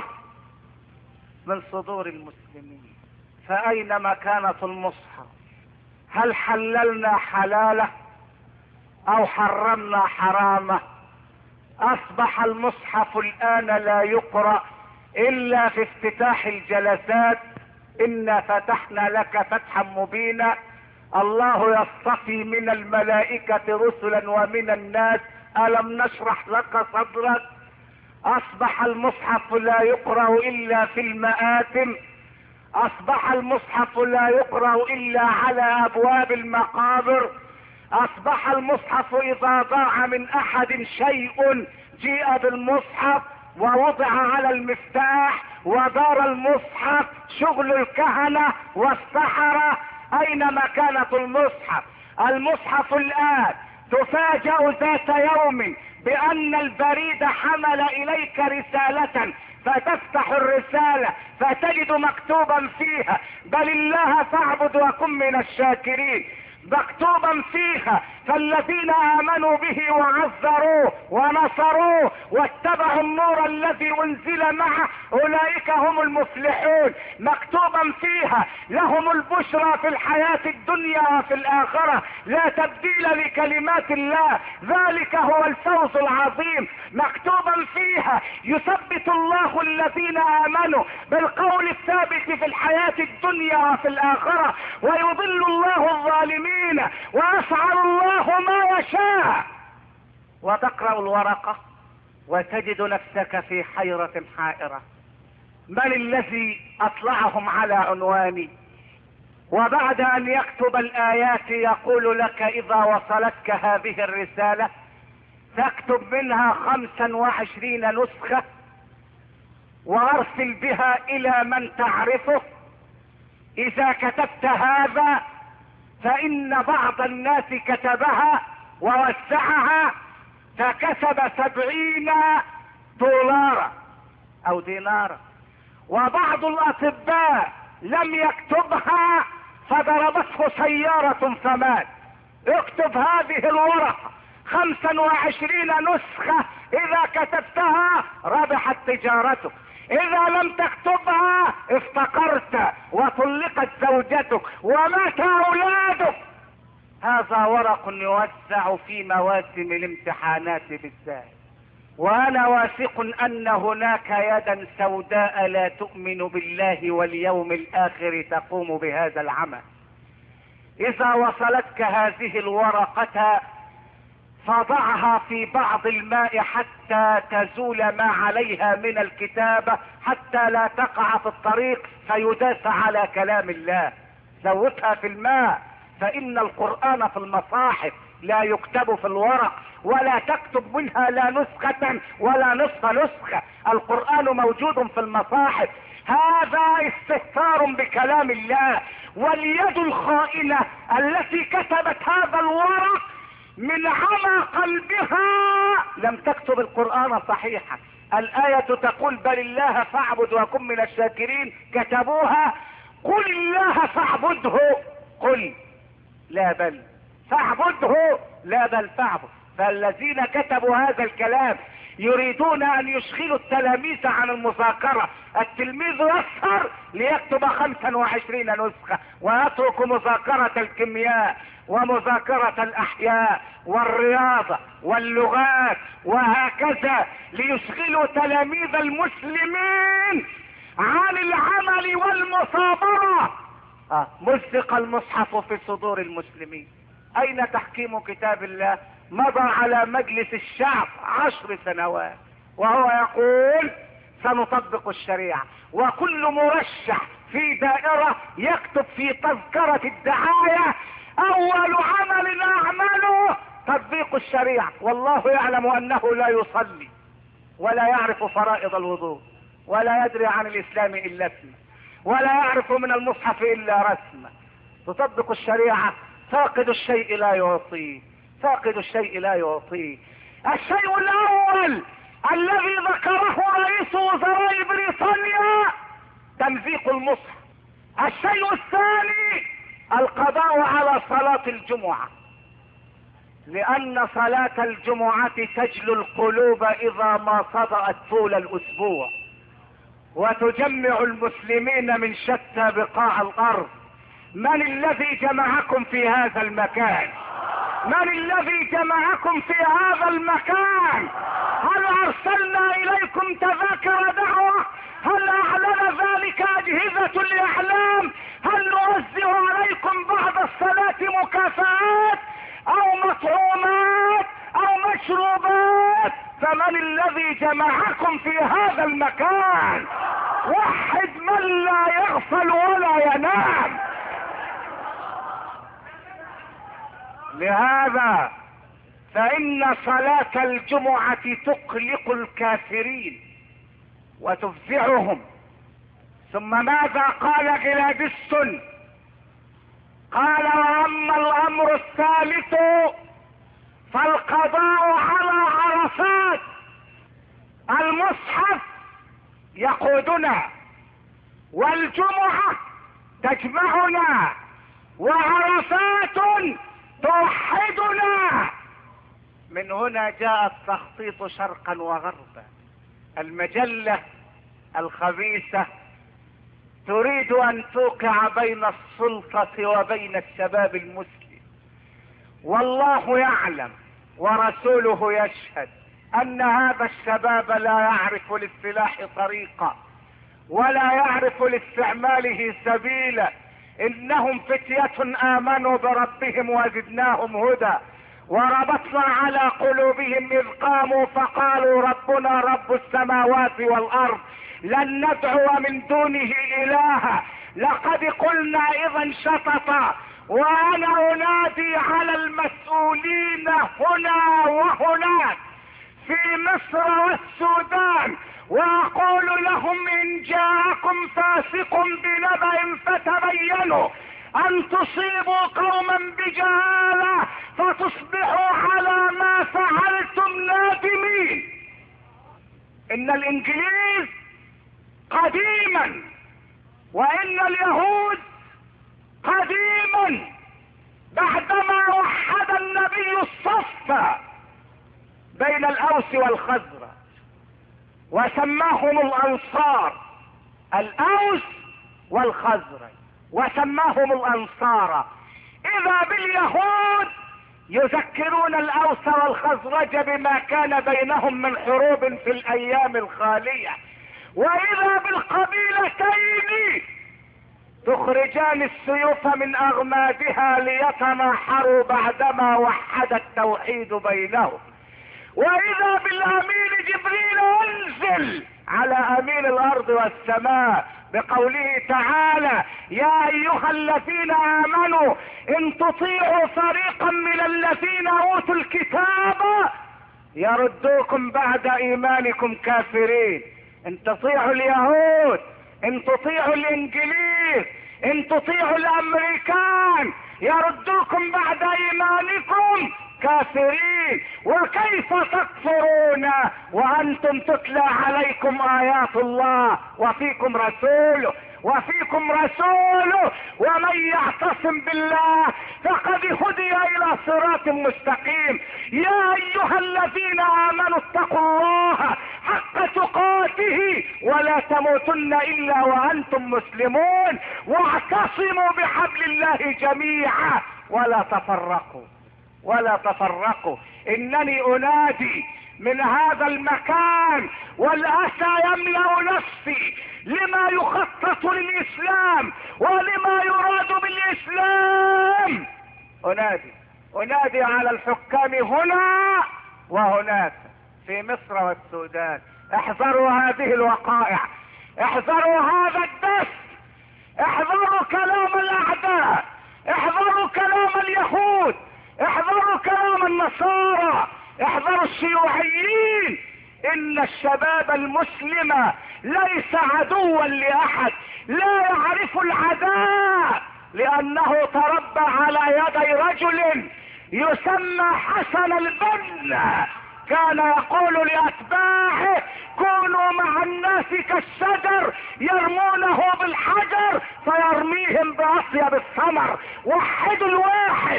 من صدور المسلمين. فاين مكانة المصحف؟ هل حللنا حلاله او حرمنا حرامه؟ اصبح المصحف الان لا يقرأ الا في افتتاح الجلسات. انا فتحنا لك فتحا مبينا، الله يصطفي من الملائكة رسلا ومن الناس، الم نشرح لك صدرك. اصبح المصحف لا يقرأ الا في المآتم، اصبح المصحف لا يقرأ الا على ابواب المقابر، اصبح المصحف اذا ضاع من احد شيء جيء بالمصحف ووضع على المفتاح ودار المصحف، شغل الكهنة والسحرة. اين مكانة المصحف؟ المصحف الان تفاجأ ذات يوم بان البريد حمل اليك رسالة، فتفتح الرسالة فتجد مكتوبا فيها: بل الله فاعبد وكن من الشاكرين. مكتوبا فيها: فالذين امنوا به وعزروه ونصروه واتبعوا النور الذي انزل معه اولئك هم المفلحون. مكتوبا فيها: لهم البشرى في الحياة الدنيا وفي الاخرة، لا تبديل لكلمات الله، ذلك هو الفوز العظيم. مكتوبا فيها: يثبت الله الذين امنوا بالقول الثابت في الحياة الدنيا وفي الاخرة، ويضل الله الظالمين ويفعل الله ما يشاء. وتقرأ الورقة وتجد نفسك في حيرة حائرة: من الذي اطلعهم على عنواني؟ وبعد ان يكتب الايات يقول لك: اذا وصلتك هذه الرسالة تكتب منها خمسا وعشرين نسخة وارسل بها الى من تعرفه. اذا كتبت هذا فان بعض الناس كتبها ووزعها فكسب سبعين دولارا او دينارا، وبعض الاطباء لم يكتبها فضربته سيارة فمات. اكتب هذه الورقة خمسا وعشرين نسخة، اذا كتبتها ربحت تجارتك، اذا لم تكتبها افتقرت وطلقت زوجتك ومات اولادك. هذا ورق يوزع في مواسم الامتحانات بالذات، وانا واثق ان هناك يدا سوداء لا تؤمن بالله واليوم الاخر تقوم بهذا العمل. اذا وصلتك هذه الورقة فضعها في بعض الماء حتى تزول ما عليها من الكتابة، حتى لا تقع في الطريق فيداس على كلام الله. زودها في الماء، فإن القرآن في المصاحف لا يكتب في الورق، ولا تكتب منها لا نسخة ولا نصف نسخة. القرآن موجود في المصاحف. هذا استهتار بكلام الله. واليد الخائنة التي كتبت هذا الورق من عمى قلبها لم تكتب القرآن صحيحا. الآية تقول: بل الله فاعبد وكن من الشاكرين، كتبوها: قل الله فاعبده. قل لا بل فاعبده، لا بل فاعبد. فالذين كتبوا هذا الكلام يريدون ان يشغلوا التلاميذ عن المذاكرة. التلميذ يسهر ليكتب خمسا وعشرين نسخة ويترك مذاكرة الكيمياء ومذاكرة الاحياء والرياضة واللغات وهكذا، ليشغلوا تلاميذ المسلمين عن العمل والمثابرة. آه. مزق المصحف في صدور المسلمين. اين تحكيم كتاب الله؟ مضى على مجلس الشعب عشر سنوات وهو يقول: سنطبق الشريعة. وكل مرشح في دائرة يكتب في تذكرة الدعاية: اول عمل اعمله تطبيق الشريعة. والله يعلم انه لا يصلي ولا يعرف فرائض الوضوء ولا يدري عن الاسلام الا اسمه ولا يعرف من المصحف الا رسمه. تطبق الشريعة. فاقد الشيء لا يعطيه، فاقد الشيء لا يعطيه. الشيء الاول الذي ذكره رئيس وزراء بريطانيا تمزيق المصحف. الشيء الثاني القضاء على صلاة الجمعة، لأن صلاة الجمعة تجلو القلوب إذا ما صدأت طول الأسبوع، وتجمع المسلمين من شتى بقاع الأرض. من الذي جمعكم في هذا المكان؟ من الذي جمعكم في هذا المكان؟ هل أرسلنا إليكم تذاكر دعوة؟ هل أعلن ذلك أجهزة الإعلام؟ هل نوزع عليكم بعد الصلاة مكافآت أو مطعومات أو مشروبات؟ فمن الذي جمعكم في هذا المكان؟ وحد من لا يغفل ولا ينام. لهذا فإن صلاة الجمعة تقلق الكافرين وتفزعهم. ثم ماذا قال غلادستون؟ قال: واما الامر الثالث فالقضاء على عرفات. المصحف يقودنا، والجمعة تجمعنا، وعرفات توحدنا. من هنا جاء التخطيط شرقا وغربا. المجلة الخبيثة تريد ان توقع بين السلطة وبين الشباب المسلم، والله يعلم ورسوله يشهد ان هذا الشباب لا يعرف للسلاح طريقة ولا يعرف لاستعماله سبيلا. انهم فتية امنوا بربهم وزدناهم هدى، وربطنا على قلوبهم اذ قاموا فقالوا ربنا رب السماوات والارض لن ندعو من دونه الها لقد قلنا اذا شططا. وانا انادي على المسؤولين هنا وهناك في مصر والسودان واقول لهم: ان جاءكم فاسق بنبأ فتبينوا ان تصيبوا قوما بجهالة فتصبحوا على ما فعلتم نادمين. ان الانجليز قديما وان اليهود قديما بعدما وحد النبي الصف بين الاوس والخزرج وسماهم الانصار، الاوس والخزرج، وسماهم الانصار. اذا باليهود يذكرون الاوس والخزرج بما كان بينهم من حروب في الايام الخالية، واذا بالقبيلتين تخرجان السيوف من اغمادها ليتناحروا بعدما وحد التوحيد بينهم، واذا بالامين جبريل انزل على امين الارض والسماء بقوله تعالى: يا ايها الذين امنوا ان تطيعوا فريقا من الذين اوتوا الكتاب يردوكم بعد ايمانكم كافرين. ان تطيعوا اليهود، ان تطيعوا الانجليز، ان تطيعوا الامريكان يردوكم بعد ايمانكم كافرين. وكيف تكفرون وانتم تتلى عليكم ايات الله وفيكم رسوله وفيكم رسوله ومن يعتصم بالله فقد هدي الى صراط مستقيم. يا ايها الذين امنوا اتقوا الله حق تقاته ولا تموتن الا وانتم مسلمون واعتصموا بحبل الله جميعا ولا تفرقوا ولا تفرقوا. انني انادي من هذا المكان والاسى يملأ نفسي لما يخطط للاسلام ولما يراد بالاسلام. انادي انادي على الحكام هنا وهناك في مصر والسودان: احذروا هذه الوقائع، احذروا هذا الدس، احذروا كلام الاعداء، احذروا كلام اليهود، احذروا كلام النصارى، احذروا الشيوعيين. ان الشباب المسلم ليس عدوا لاحد، لا يعرف العداء لانه تربى على يدي رجل يسمى حسن البنا، كان يقول لاتباعه كونوا مع الناس كالشجر يرمونه بالحجر فيرميهم باطيب الثمر. وحدوا الواحد.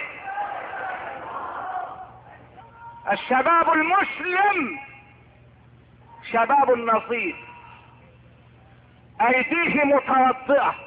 الشباب المسلم شباب نظيف، ايديه متوضئة،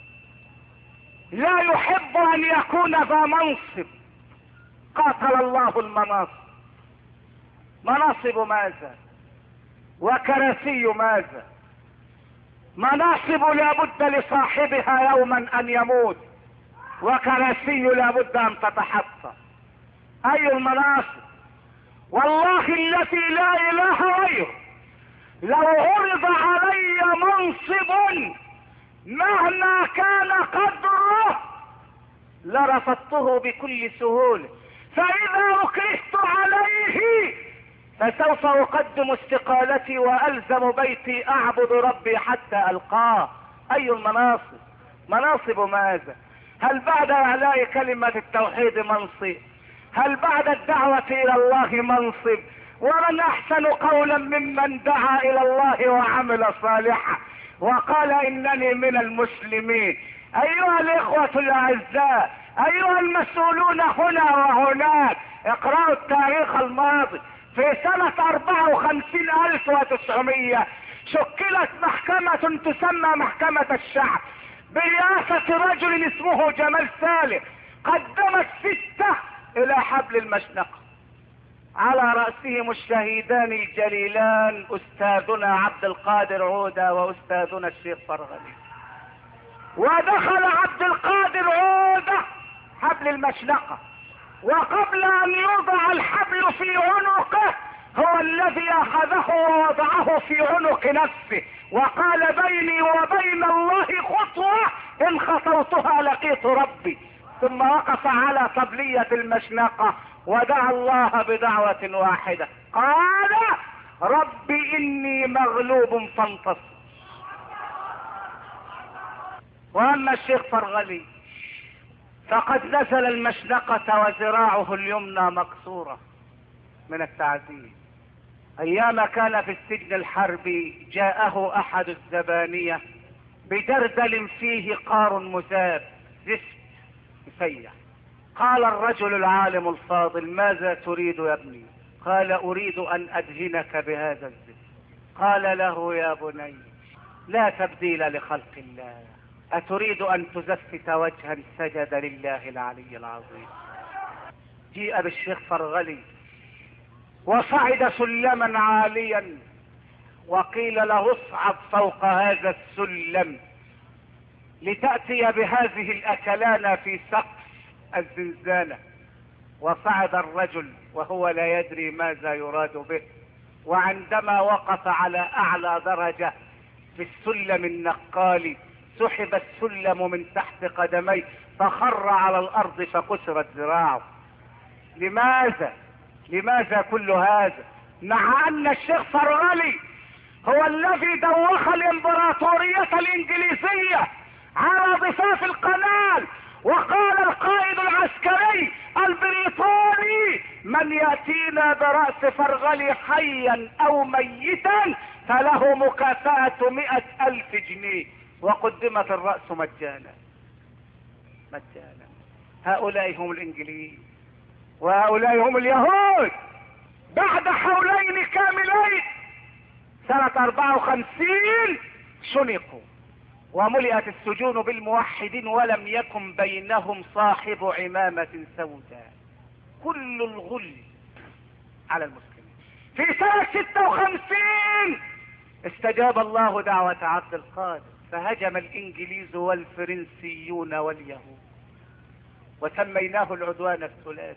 لا يحب ان يكون ذا منصب. قاتل الله المناصب. مناصب ماذا وكراسي ماذا؟ مناصب لابد لصاحبها يوما ان يموت، وكراسي لابد ان تتحطم. اي المناصب؟ والله التي لا اله غيره لو عرض علي منصب مهما كان قدره لرفضته بكل سهولة، فاذا اكرهت عليه فسوف اقدم استقالتي والزم بيتي اعبد ربي حتى القاه. اي المناصب؟ مناصب ماذا؟ هل بعد اعلاء كلمة التوحيد منصب؟ هل بعد الدعوة الى الله منصب؟ ومن احسن قولا ممن دعا الى الله وعمل صالحا وقال انني من المسلمين. ايها الاخوة الاعزاء، ايها المسؤولون هنا وهناك، اقرأوا التاريخ الماضي. في سنة اربعة وخمسين الف وتسعمية شكلت محكمة تسمى محكمة الشعب برئاسة رجل اسمه جمال سالم، قدمت ستة الى حبل المشنقة، على رأسهم الشهيدان الجليلان استاذنا عبد القادر عودة واستاذنا الشيخ فرغلي. ودخل عبد القادر عودة حبل المشنقة، وقبل ان يوضع الحبل في عنقه هو الذي اخذه ووضعه في عنق نفسه وقال بيني وبين الله خطوة ان خطوتها لقيت ربي. ثم وقف على طبلية المشنقة ودعا الله بدعوة واحدة، قال رب اني مغلوب فانتصر. واما الشيخ فرغلي فقد نزل المشنقة وذراعه اليمنى مكسورة من التعذيب. ايام كان في السجن الحربي جاءه احد الزبانية بدردل فيه قار مذاب زفت مسيح. قال الرجل العالم الفاضل ماذا تريد يا ابني؟ قال اريد ان ادهنك بهذا الزفت. قال له يا بني لا تبديل لخلق الله، اتريد ان تزفت وجها سجد لله العلي العظيم. جيء بالشيخ فرغلي وصعد سلما عاليا وقيل له اصعد فوق هذا السلم لتأتي بهذه الاكلان في سقف الزنزانة. وصعد الرجل وهو لا يدري ماذا يراد به، وعندما وقف على اعلى درجة في السلم النقالي سحب السلم من تحت قدميه فخر على الارض فكسرت ذراعه. لماذا؟ لماذا كل هذا؟ مع ان الشيخ فرغلي هو الذي دوخ الامبراطورية الانجليزية على ضفاف القنال، وقال القائد العسكري البريطاني من يأتينا برأس فرغلي حيا او ميتا فله مكافأة مئة الف جنيه، وقدمت الرأس مجانا مجانا. هؤلاء هم الانجليز وهؤلاء هم اليهود. بعد حولين كاملين سنة اربعة وخمسين شنقوا وملئت السجون بالموحدين ولم يكن بينهم صاحب عمامة سوداء. كل الغل على المسلمين. في سنة ستة وخمسين استجاب الله دعوة عبد القادر فهجم الانجليز والفرنسيون واليهود وسميناه العدوان الثلاثي،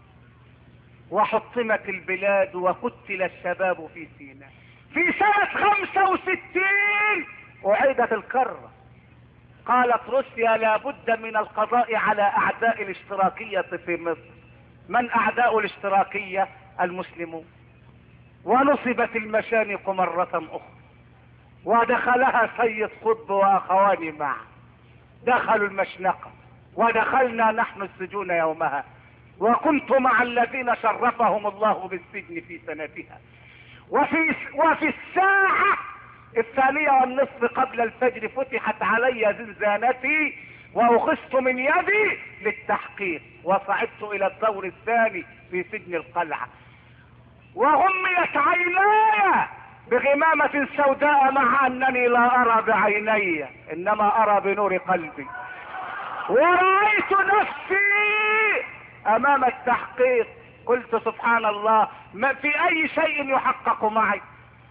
وحطمت البلاد وقتل الشباب في سيناء. في سنة خمسة وستين اعيدت الكرة، قالت روسيا لابد من القضاء على اعداء الاشتراكية في مصر. من اعداء الاشتراكية؟ المسلمون. ونصبت المشانق مرة اخرى ودخلها سيد قطب واخوان معه، دخلوا المشنقة ودخلنا نحن السجون يومها، وكنت مع الذين شرفهم الله بالسجن في سنتها. وفي وفي الساعة الثانية والنصف قبل الفجر فتحت علي زنزانتي واخذت من يدي للتحقيق، وصعدت الى الدور الثاني في سجن القلعة، وغميت عيناي بغمامة سوداء مع انني لا ارى بعيني انما ارى بنور قلبي. ورأيت نفسي امام التحقيق، قلت سبحان الله، ما في اي شيء يحقق معي؟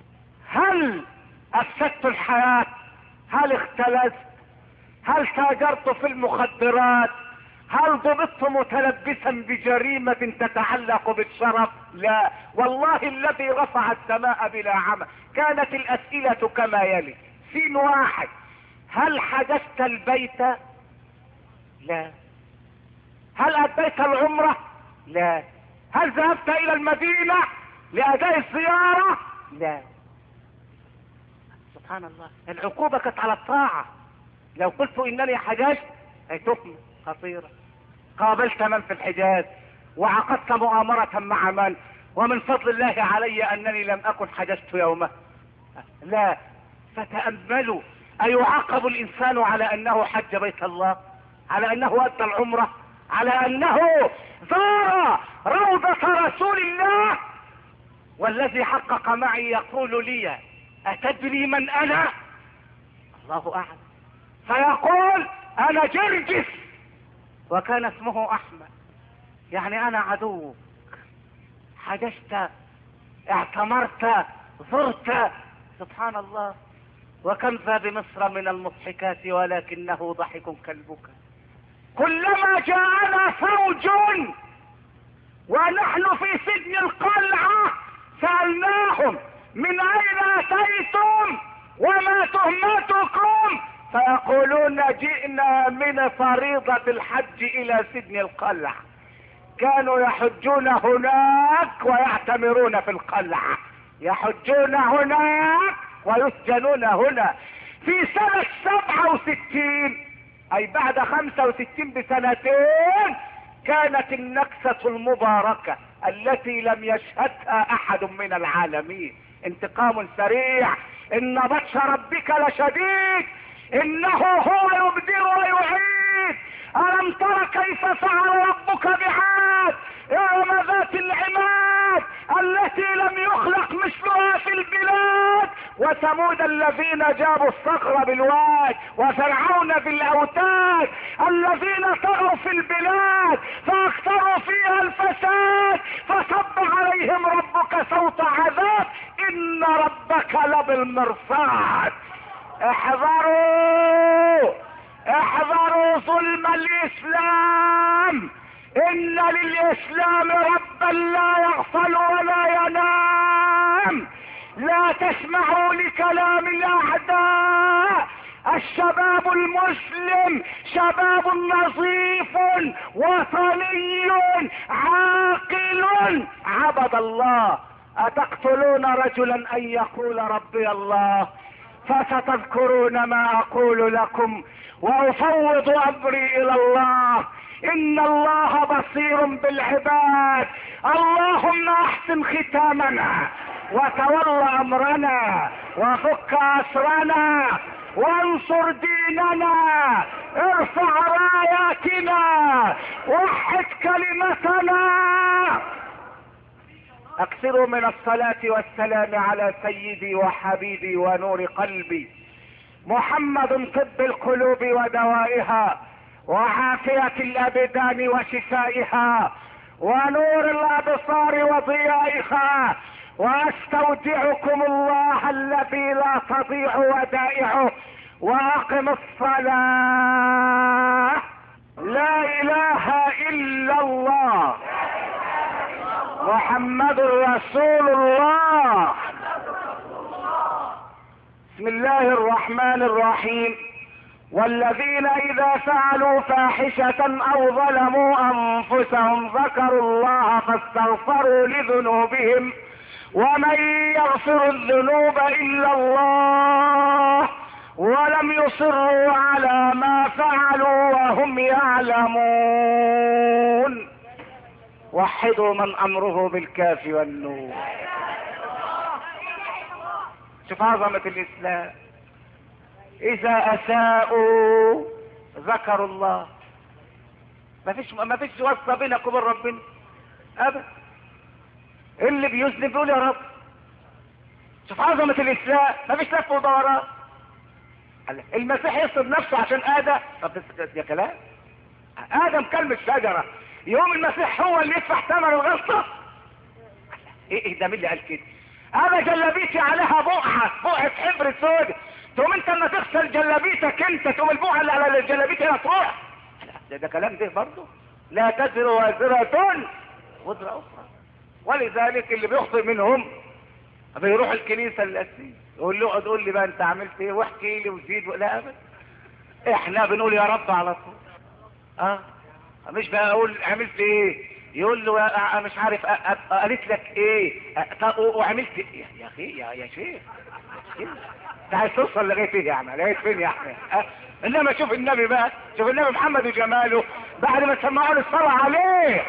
هل افسدت الحياة؟ هل اختلست؟ هل تاجرت في المخدرات؟ هل ضبطت متلبسا بجريمة تتعلق بالشرف؟ لا والله الذي رفع السماء بلا عمى. كانت الاسئلة كما يلي: سين واحد، هل حجزت البيت؟ لا. هل اديت العمرة؟ لا. هل ذهبت الى المدينة لاداء الزيارة؟ لا. سبحان الله، العقوبة كانت على الطاعة. لو قلت انني حججت اي تهمة خطيرة. قابلت من في الحجاز وعقدت مؤامرة مع من؟ ومن فضل الله علي انني لم اكن حججت يومه. لا. فتأملوا، ايعاقب الانسان على انه حج بيت الله؟ على انه ادى العمرة؟ على انه زار روضة رسول الله؟ والذي حقق معي يقول لي: اتدري من انا؟ الله اعلم. فيقول: انا جرجس، وكان اسمه احمد، يعني انا عدوك. حججت، اعتمرت، زرت، سبحان الله. وكم ذا بمصر من المضحكات ولكنه ضحك كالبكاء. كلما جاءنا فوج ونحن في سجن القلعة سألناهم: من اين اتيتم وما تهمتكم؟ فيقولون: جئنا من فريضة الحج الى سجن القلعة. كانوا يحجون هناك ويعتمرون في القلعة، يحجون هناك ويسجنون هنا. في سنة سبعة وستين، اي بعد خمسة وستين بسنتين، كانت النكسة المباركة التي لم يشهدها احد من العالمين. انتقام سريع. ان بطش ربك لشديد، انه هو يبدئ ويعيد. الم تر كيف فعل ربك بعاد؟ ارم ذات العماد التي لم يخلق مثلها في البلاد. وثمود الذين جابوا الصخر بالواد، وفرعون بالاوتاد الذين طغوا في البلاد فاكثروا فيها الفساد، فصب عليهم ربك صوت عذاب، ان ربك لبالمرصاد. احذروا احذروا ظلم الاسلام. ان للاسلام ربا لا يغفل ولا ينام. لا تسمعوا لكلام الاعداء. الشباب المسلم شباب نظيف وطني عاقل عبد الله. اتقتلون رجلا ان يقول ربي الله؟ فستذكرون ما اقول لكم وافوض امري الى الله. ان الله بصير بالعباد. اللهم احسن ختامنا وتول امرنا وفك اسرنا وانصر ديننا. ارفع راياتنا، وحد كلمتنا. اكثروا من الصلاة والسلام على سيدي وحبيبي ونور قلبي محمد، طب القلوب ودوائها وعافية الابدان وشفائها ونور الابصار وضيائها. واستودعكم الله الذي لا تضيع ودائعه. واقم الصلاة. لا اله الا الله محمد رسول الله. بسم الله الرحمن الرحيم. والذين اذا فعلوا فاحشة او ظلموا انفسهم ذكروا الله فاستغفروا لذنوبهم ومن يغفر الذنوب الا الله ولم يصروا على ما فعلوا وهم يعلمون. وحدوا من امره بالكاف والنون. شوف عظمة الاسلام. اذا اساءوا ذكروا الله. ما فيش ما فيش واسطة بينك وبين ربنا ابدا. اللي بيذنب بيقول يا رب. شوف عظمة الاسلام. ما فيش لف ودوران. المسيح يصطاد نفسه عشان ادم. طب يا كلام. ادم كلم الشجرة يوم المسيح هو اللي يدفع ثمن الغلطة. ايه ايه ده مين اللي قال كده؟ انا جلابيتي عليها بقعة بقعة حبر سود. تقوم انت لما تغسل جلابيتك انت تقوم البقعة اللي على الجلابيت هنا تروح. ده, ده كلام ده برضه. لا تزر وازرة وزر اخرى. ولذلك اللي بيخطئ منهم بيروح الكنيسة الأسيس يقول له اقعد قول لي بقى انت عملت ايه واحكي لي وزيد. لا ابدا. احنا بنقول يا رب على طول. اه مش بقى اقول عملت ايه يقول له أه مش عارف أه أه قالت لك ايه أه وعملت ايه يا اخي يا يا شيخ. انت عايز توصل لغايه ايه يا عم؟ لغايه فين يا احمد؟ أه؟ انما شوف النبي بقى. شوف النبي محمد وجماله بعد ما سمعوا له الصلاه عليه.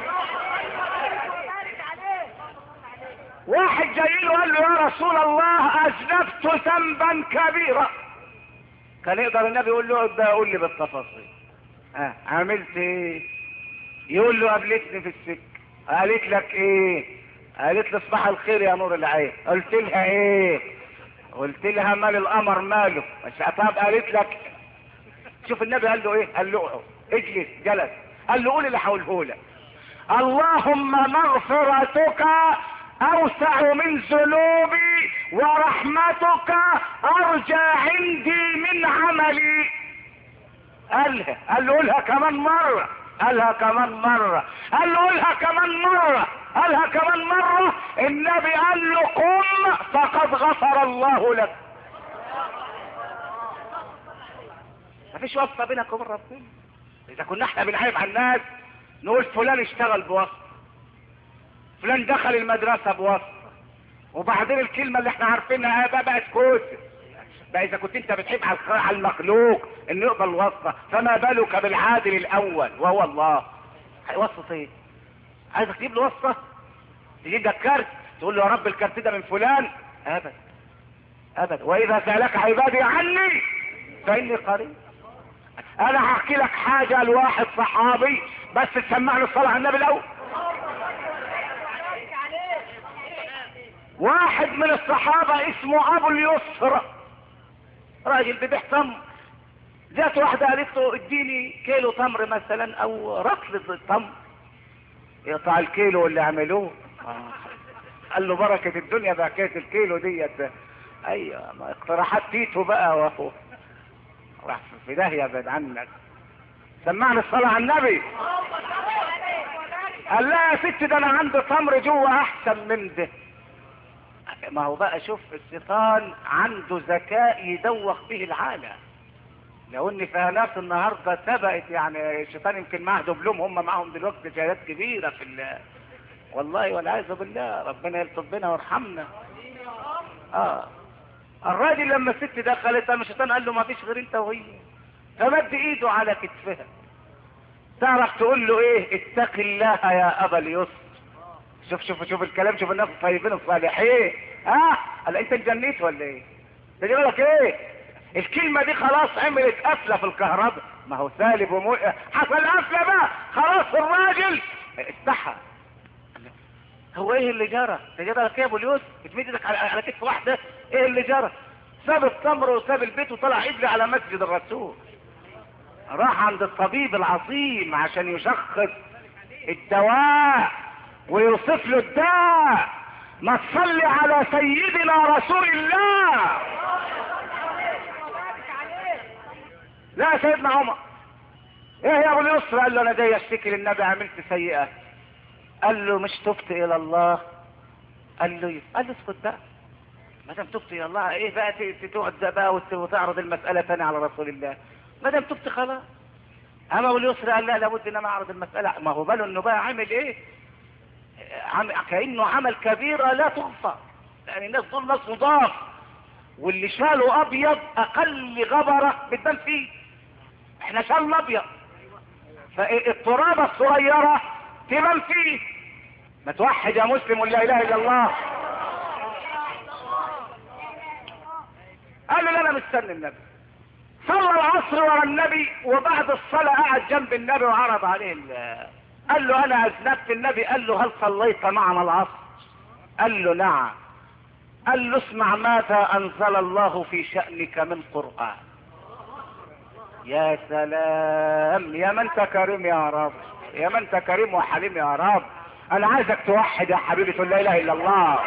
واحد جاي له قال له يا رسول الله اذنبت ذنبا كبيرا. كان يقدر النبي يقول له ده قول لي بالتفاصيل. اه عملت ايه؟ يقول له قابلتني في السكه. قالت لك ايه؟ قالت لي صباح الخير يا نور العين. قلت لها ايه؟ قلت لها مال القمر ماله. مش طب قالت لك. شوف النبي قال له ايه؟ قال له اقعد اجلس. جلس. قال له قول اللي هقوله لك. اللهم مغفرتك اوسع من ذنوبي ورحمتك ارجى عندي من عملي. قالها. قال له قولها كمان مرة. قالها كمان مرة. قال له قولها كمان مرة. قالها كمان مرة. النبي قال له قم فقد غفر الله لك. مفيش واسطة بينك وبين ربنا. اذا كنا احنا بنعيب على الناس نقول فلان اشتغل بواسطة، فلان دخل المدرسة بواسطة، وبعدين الكلمة اللي احنا عارفينها بقى بقت كوسة. بقى اذا كنت انت بتحب على المخلوق انه يقبل واسطة فما بالك بالعادل الاول وهو الله. واسطة ايه؟ عايز تجيب له واسطة؟ تجيب لك كارت تقول له يا رب الكارت ده من فلان؟ ابدا ابدا. واذا سألك عبادي عني فاني قريب. انا هحكي لك حاجة لواحد صحابي بس تسمعني الصلاة على النبي الاول. واحد من الصحابة اسمه ابو اليسر راجل بيبيع تمر. جات واحدة قالت له اديني كيلو تمر مثلا او رطل التمر. يقطع الكيلو اللي عملوه. قال له بركة الدنيا بحكاية الكيلو ديت. ايوه ما اقتراحات تيتو بقى وهو راح في داهية بعد عنك. سمعني الصلاة على النبي. قال لا يا ست ده انا عندي تمر جوه احسن من ده. ما هو بقى شوف الشيطان عنده ذكاء يدوخ به العالم. لو ان في ناس النهارده سبقت يعني الشيطان يمكن معاه دبلوم هم معاهم دلوقتي شهادات كبيره في الله. والله والعياذ بالله ربنا يلطف بنا ويرحمنا. اه الراجل لما الست دخلت الشيطان قال له ما فيش غير انت وهي. فمد ايده على كتفها. تعرف تقول له ايه؟ اتق الله يا ابا اليسر. شوف شوف شوف الكلام. شوف الناس الطيبين الصالحين. اه قال انت اتجنيت ولا ايه؟ تجي لك ايه؟ الكلمة دي خلاص عملت قفلة في الكهرباء. ما هو سالب ومو حصل قفلة بقى خلاص. الراجل استحى. هو ايه اللي جرى؟ تجي لك يا ابو اليوسف بتمد ايدك على على كتف واحدة. ايه اللي جرى؟ ساب التمر وساب البيت وطلع يجري على مسجد الرسول. راح عند الطبيب العظيم عشان يشخص الدواء ويوصف له الداء. ما تصلي على سيدنا رسول الله. لا سيدنا عمر ايه يا ابو اليسر؟ قال له انا جاي اشتكي للنبي عملت سيئة. قال له مش تبت الى الله؟ قال له قال له اسكت بقى. ما دام تبت الى الله ايه بقى تقعد بقى وتعرض المسألة تاني على رسول الله؟ ما دام تبت خلاص. اما ابو اليسر قال لا لابد ان انا اعرض المسألة. ما هو باله انه بقى عامل ايه؟ عم... كأنه عمل كبيرة لا تغفر. يعني الناس دول ناس مضاف واللي شاله ابيض اقل غبرة بتبان فيه. احنا شالنا ابيض، فالترابة الصغيرة تبان فيه. ما توحد يا مسلم ولا اله الا الله. قال له لا انا مستني النبي. صلى العصر ورا النبي، وبعد الصلاة قعد جنب النبي وعرض عليه ال... قال له انا اذنبت. النبي قال له هل صليت معنا العصر؟ قال له نعم. قال له اسمع ماذا انزل الله في شأنك من قرآن. يا سلام، يا من انت كريم يا رب، يا من انت كريم وحليم يا رب. انا عايزك توحد يا حبيبي تقول لا اله الا الله.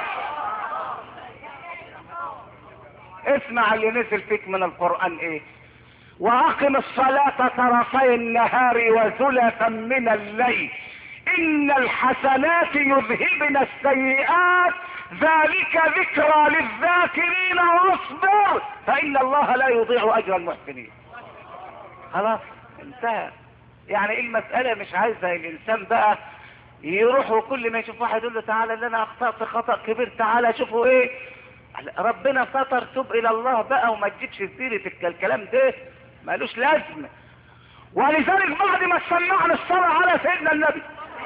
اسمع اللي نزل فيك من القرآن ايه. واقم الصلاة طرفي النهار وزلفا من الليل ان الحسنات يذهبن السيئات ذلك ذكرى للذاكرين واصبر فان الله لا يضيع اجر المحسنين. خلاص انتهى. يعني المسألة مش عايزة الانسان بقى يروح وكل ما يشوف واحد يقول له تعالى اللي انا اخطأت خطأ كبير تعالى شوفوا ايه. ربنا ستر، توب الى الله بقى وما تجيبش سيرة الكلام ده مالوش لازمة. ولذلك بعد ما سمعنا الصلاة على سيدنا النبي،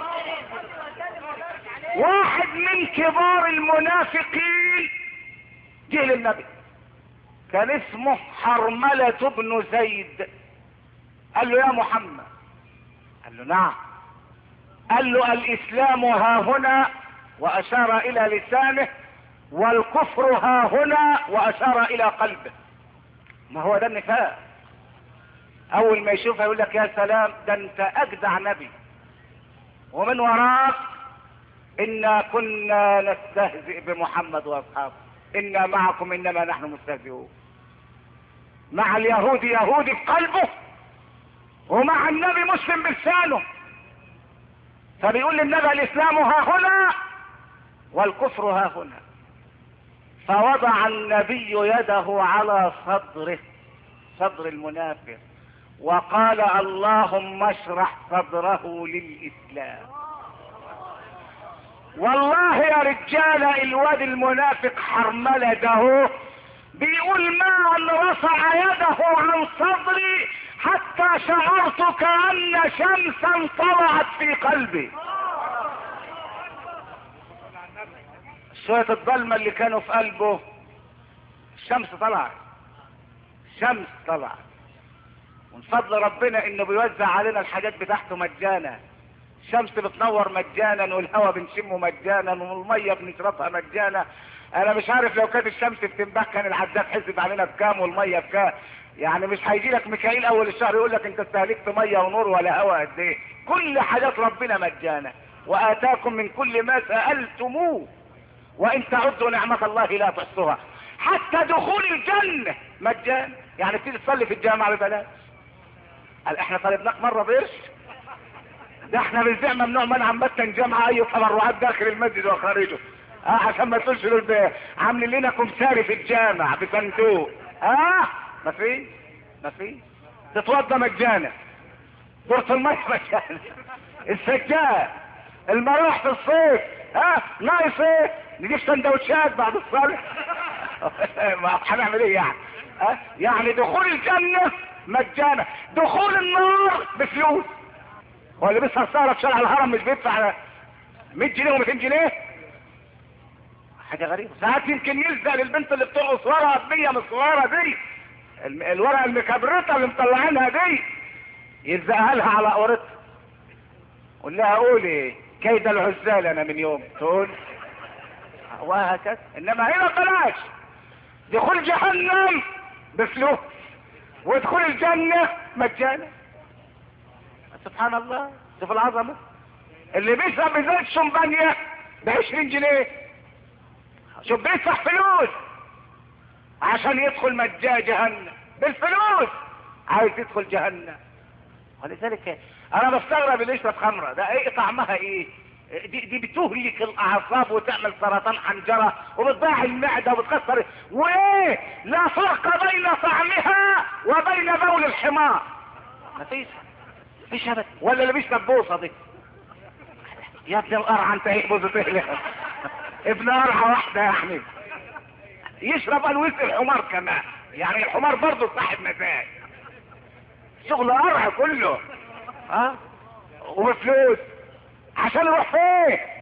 واحد من كبار المنافقين جه للنبي كان اسمه حرملة بن زيد. قال له يا محمد. قال له نعم. قال له الاسلام ها هنا واشار الى لسانه، والكفر ها هنا واشار الى قلبه. ما هو ده النفاق. اول ما يشوفها يقول لك يا سلام ده انت اجدع نبي، ومن وراك انا كنا نستهزئ بمحمد واصحابه، انا معكم انما نحن مستهزئون. مع اليهود يهودي في قلبه، ومع النبي مسلم بلسانه. فبيقول للنبي الاسلام ها هنا والكفر ها هنا. فوضع النبي يده على صدره، صدر المنافق، وقال اللهم اشرح صدره للاسلام. والله يا رجال الواد المنافق حرملة ده بيقول ما ان رفع يده عن صدري حتى شعرت كأن شمسا طلعت في قلبي. شوية الظلمة اللي كانوا في قلبه الشمس طلعت، الشمس طلعت. ومن فضل ربنا انه بيوزع علينا الحاجات بتاعته مجانا. الشمس بتنور مجانا، والهواء بنشمه مجانا، والميه بنشربها مجانا. انا مش عارف لو كانت الشمس بتنبه كان العداد حسب علينا بكام والميه بكام. يعني مش هيجي لك ميكائيل اول الشهر يقول لك انت استهلكت ميه ونور ولا هواء قد ايه. كل حاجات ربنا مجانا، واتاكم من كل ما سالتموه وان تعدوا نعمه الله لا تحصوها. حتى دخول الجنه مجانا. يعني بتيجي تصلي في الجامع ببلاش. قال احنا طالبناك مره بقرش؟ ده احنا بنزع ممنوع منعا باتا جامعة اي تبرعات داخل المسجد وخارجه. اه عشان ما تقولش له عاملين لنا كمساري في الجامع بصندوق. اه ما في ما في تتوضى مجانا، دورة المية مجانا، السجاد، المراح في الصيف. ها آه ناقص ايه؟ نجيب سندوتشات بعد الصلاة. ما هنعمل ايه يعني؟ اه يعني دخول الجنة مجانا، دخول النار بفلوس. هو اللي بيسهر سهرة في شارع الهرم مش بيدفع مية جنيه ومئتين جنيه؟ حاجة غريبة. ساعات يمكن يلزق للبنت اللي بترقص ورقة بمية من الصغيرة دي، الورقة المكبرتة اللي مطلعينها دي، يلزقها لها على قورتها. قول لها قولي كيد العزال انا من يوم، تقول وهكذا. انما هنا بلاش. دخول جهنم بفلوس، ودخول الجنة مجانا. سبحان الله، شوف العظمة. اللي بيشرب ازازة شمبانيا بعشرين جنيه، شوف بيدفع فلوس عشان يدخل مجاه جهنم بالفلوس، عايز يدخل جهنم. ولذلك انا بستغرب اللي يشرب خمرة ده ايه طعمها ايه؟ دي, دي بتهلك الاعصاب وتعمل سرطان حنجرة وبتضيع المعدة وبتكسر. وايه لا فرق بين طعمها وبين بول الحمار. مفيش مفيش ابدا. ولا اللي بيشرب بوصة دي يا ابن القرعة انت ايه بوزة ايه؟ ابن قرعة واحدة يا حبيبي. يشرب الويسكي الحمار كمان، يعني الحمار برضه صاحب مزاج. شغل قرع كله، ها، وبفلوس عشان يروح فين؟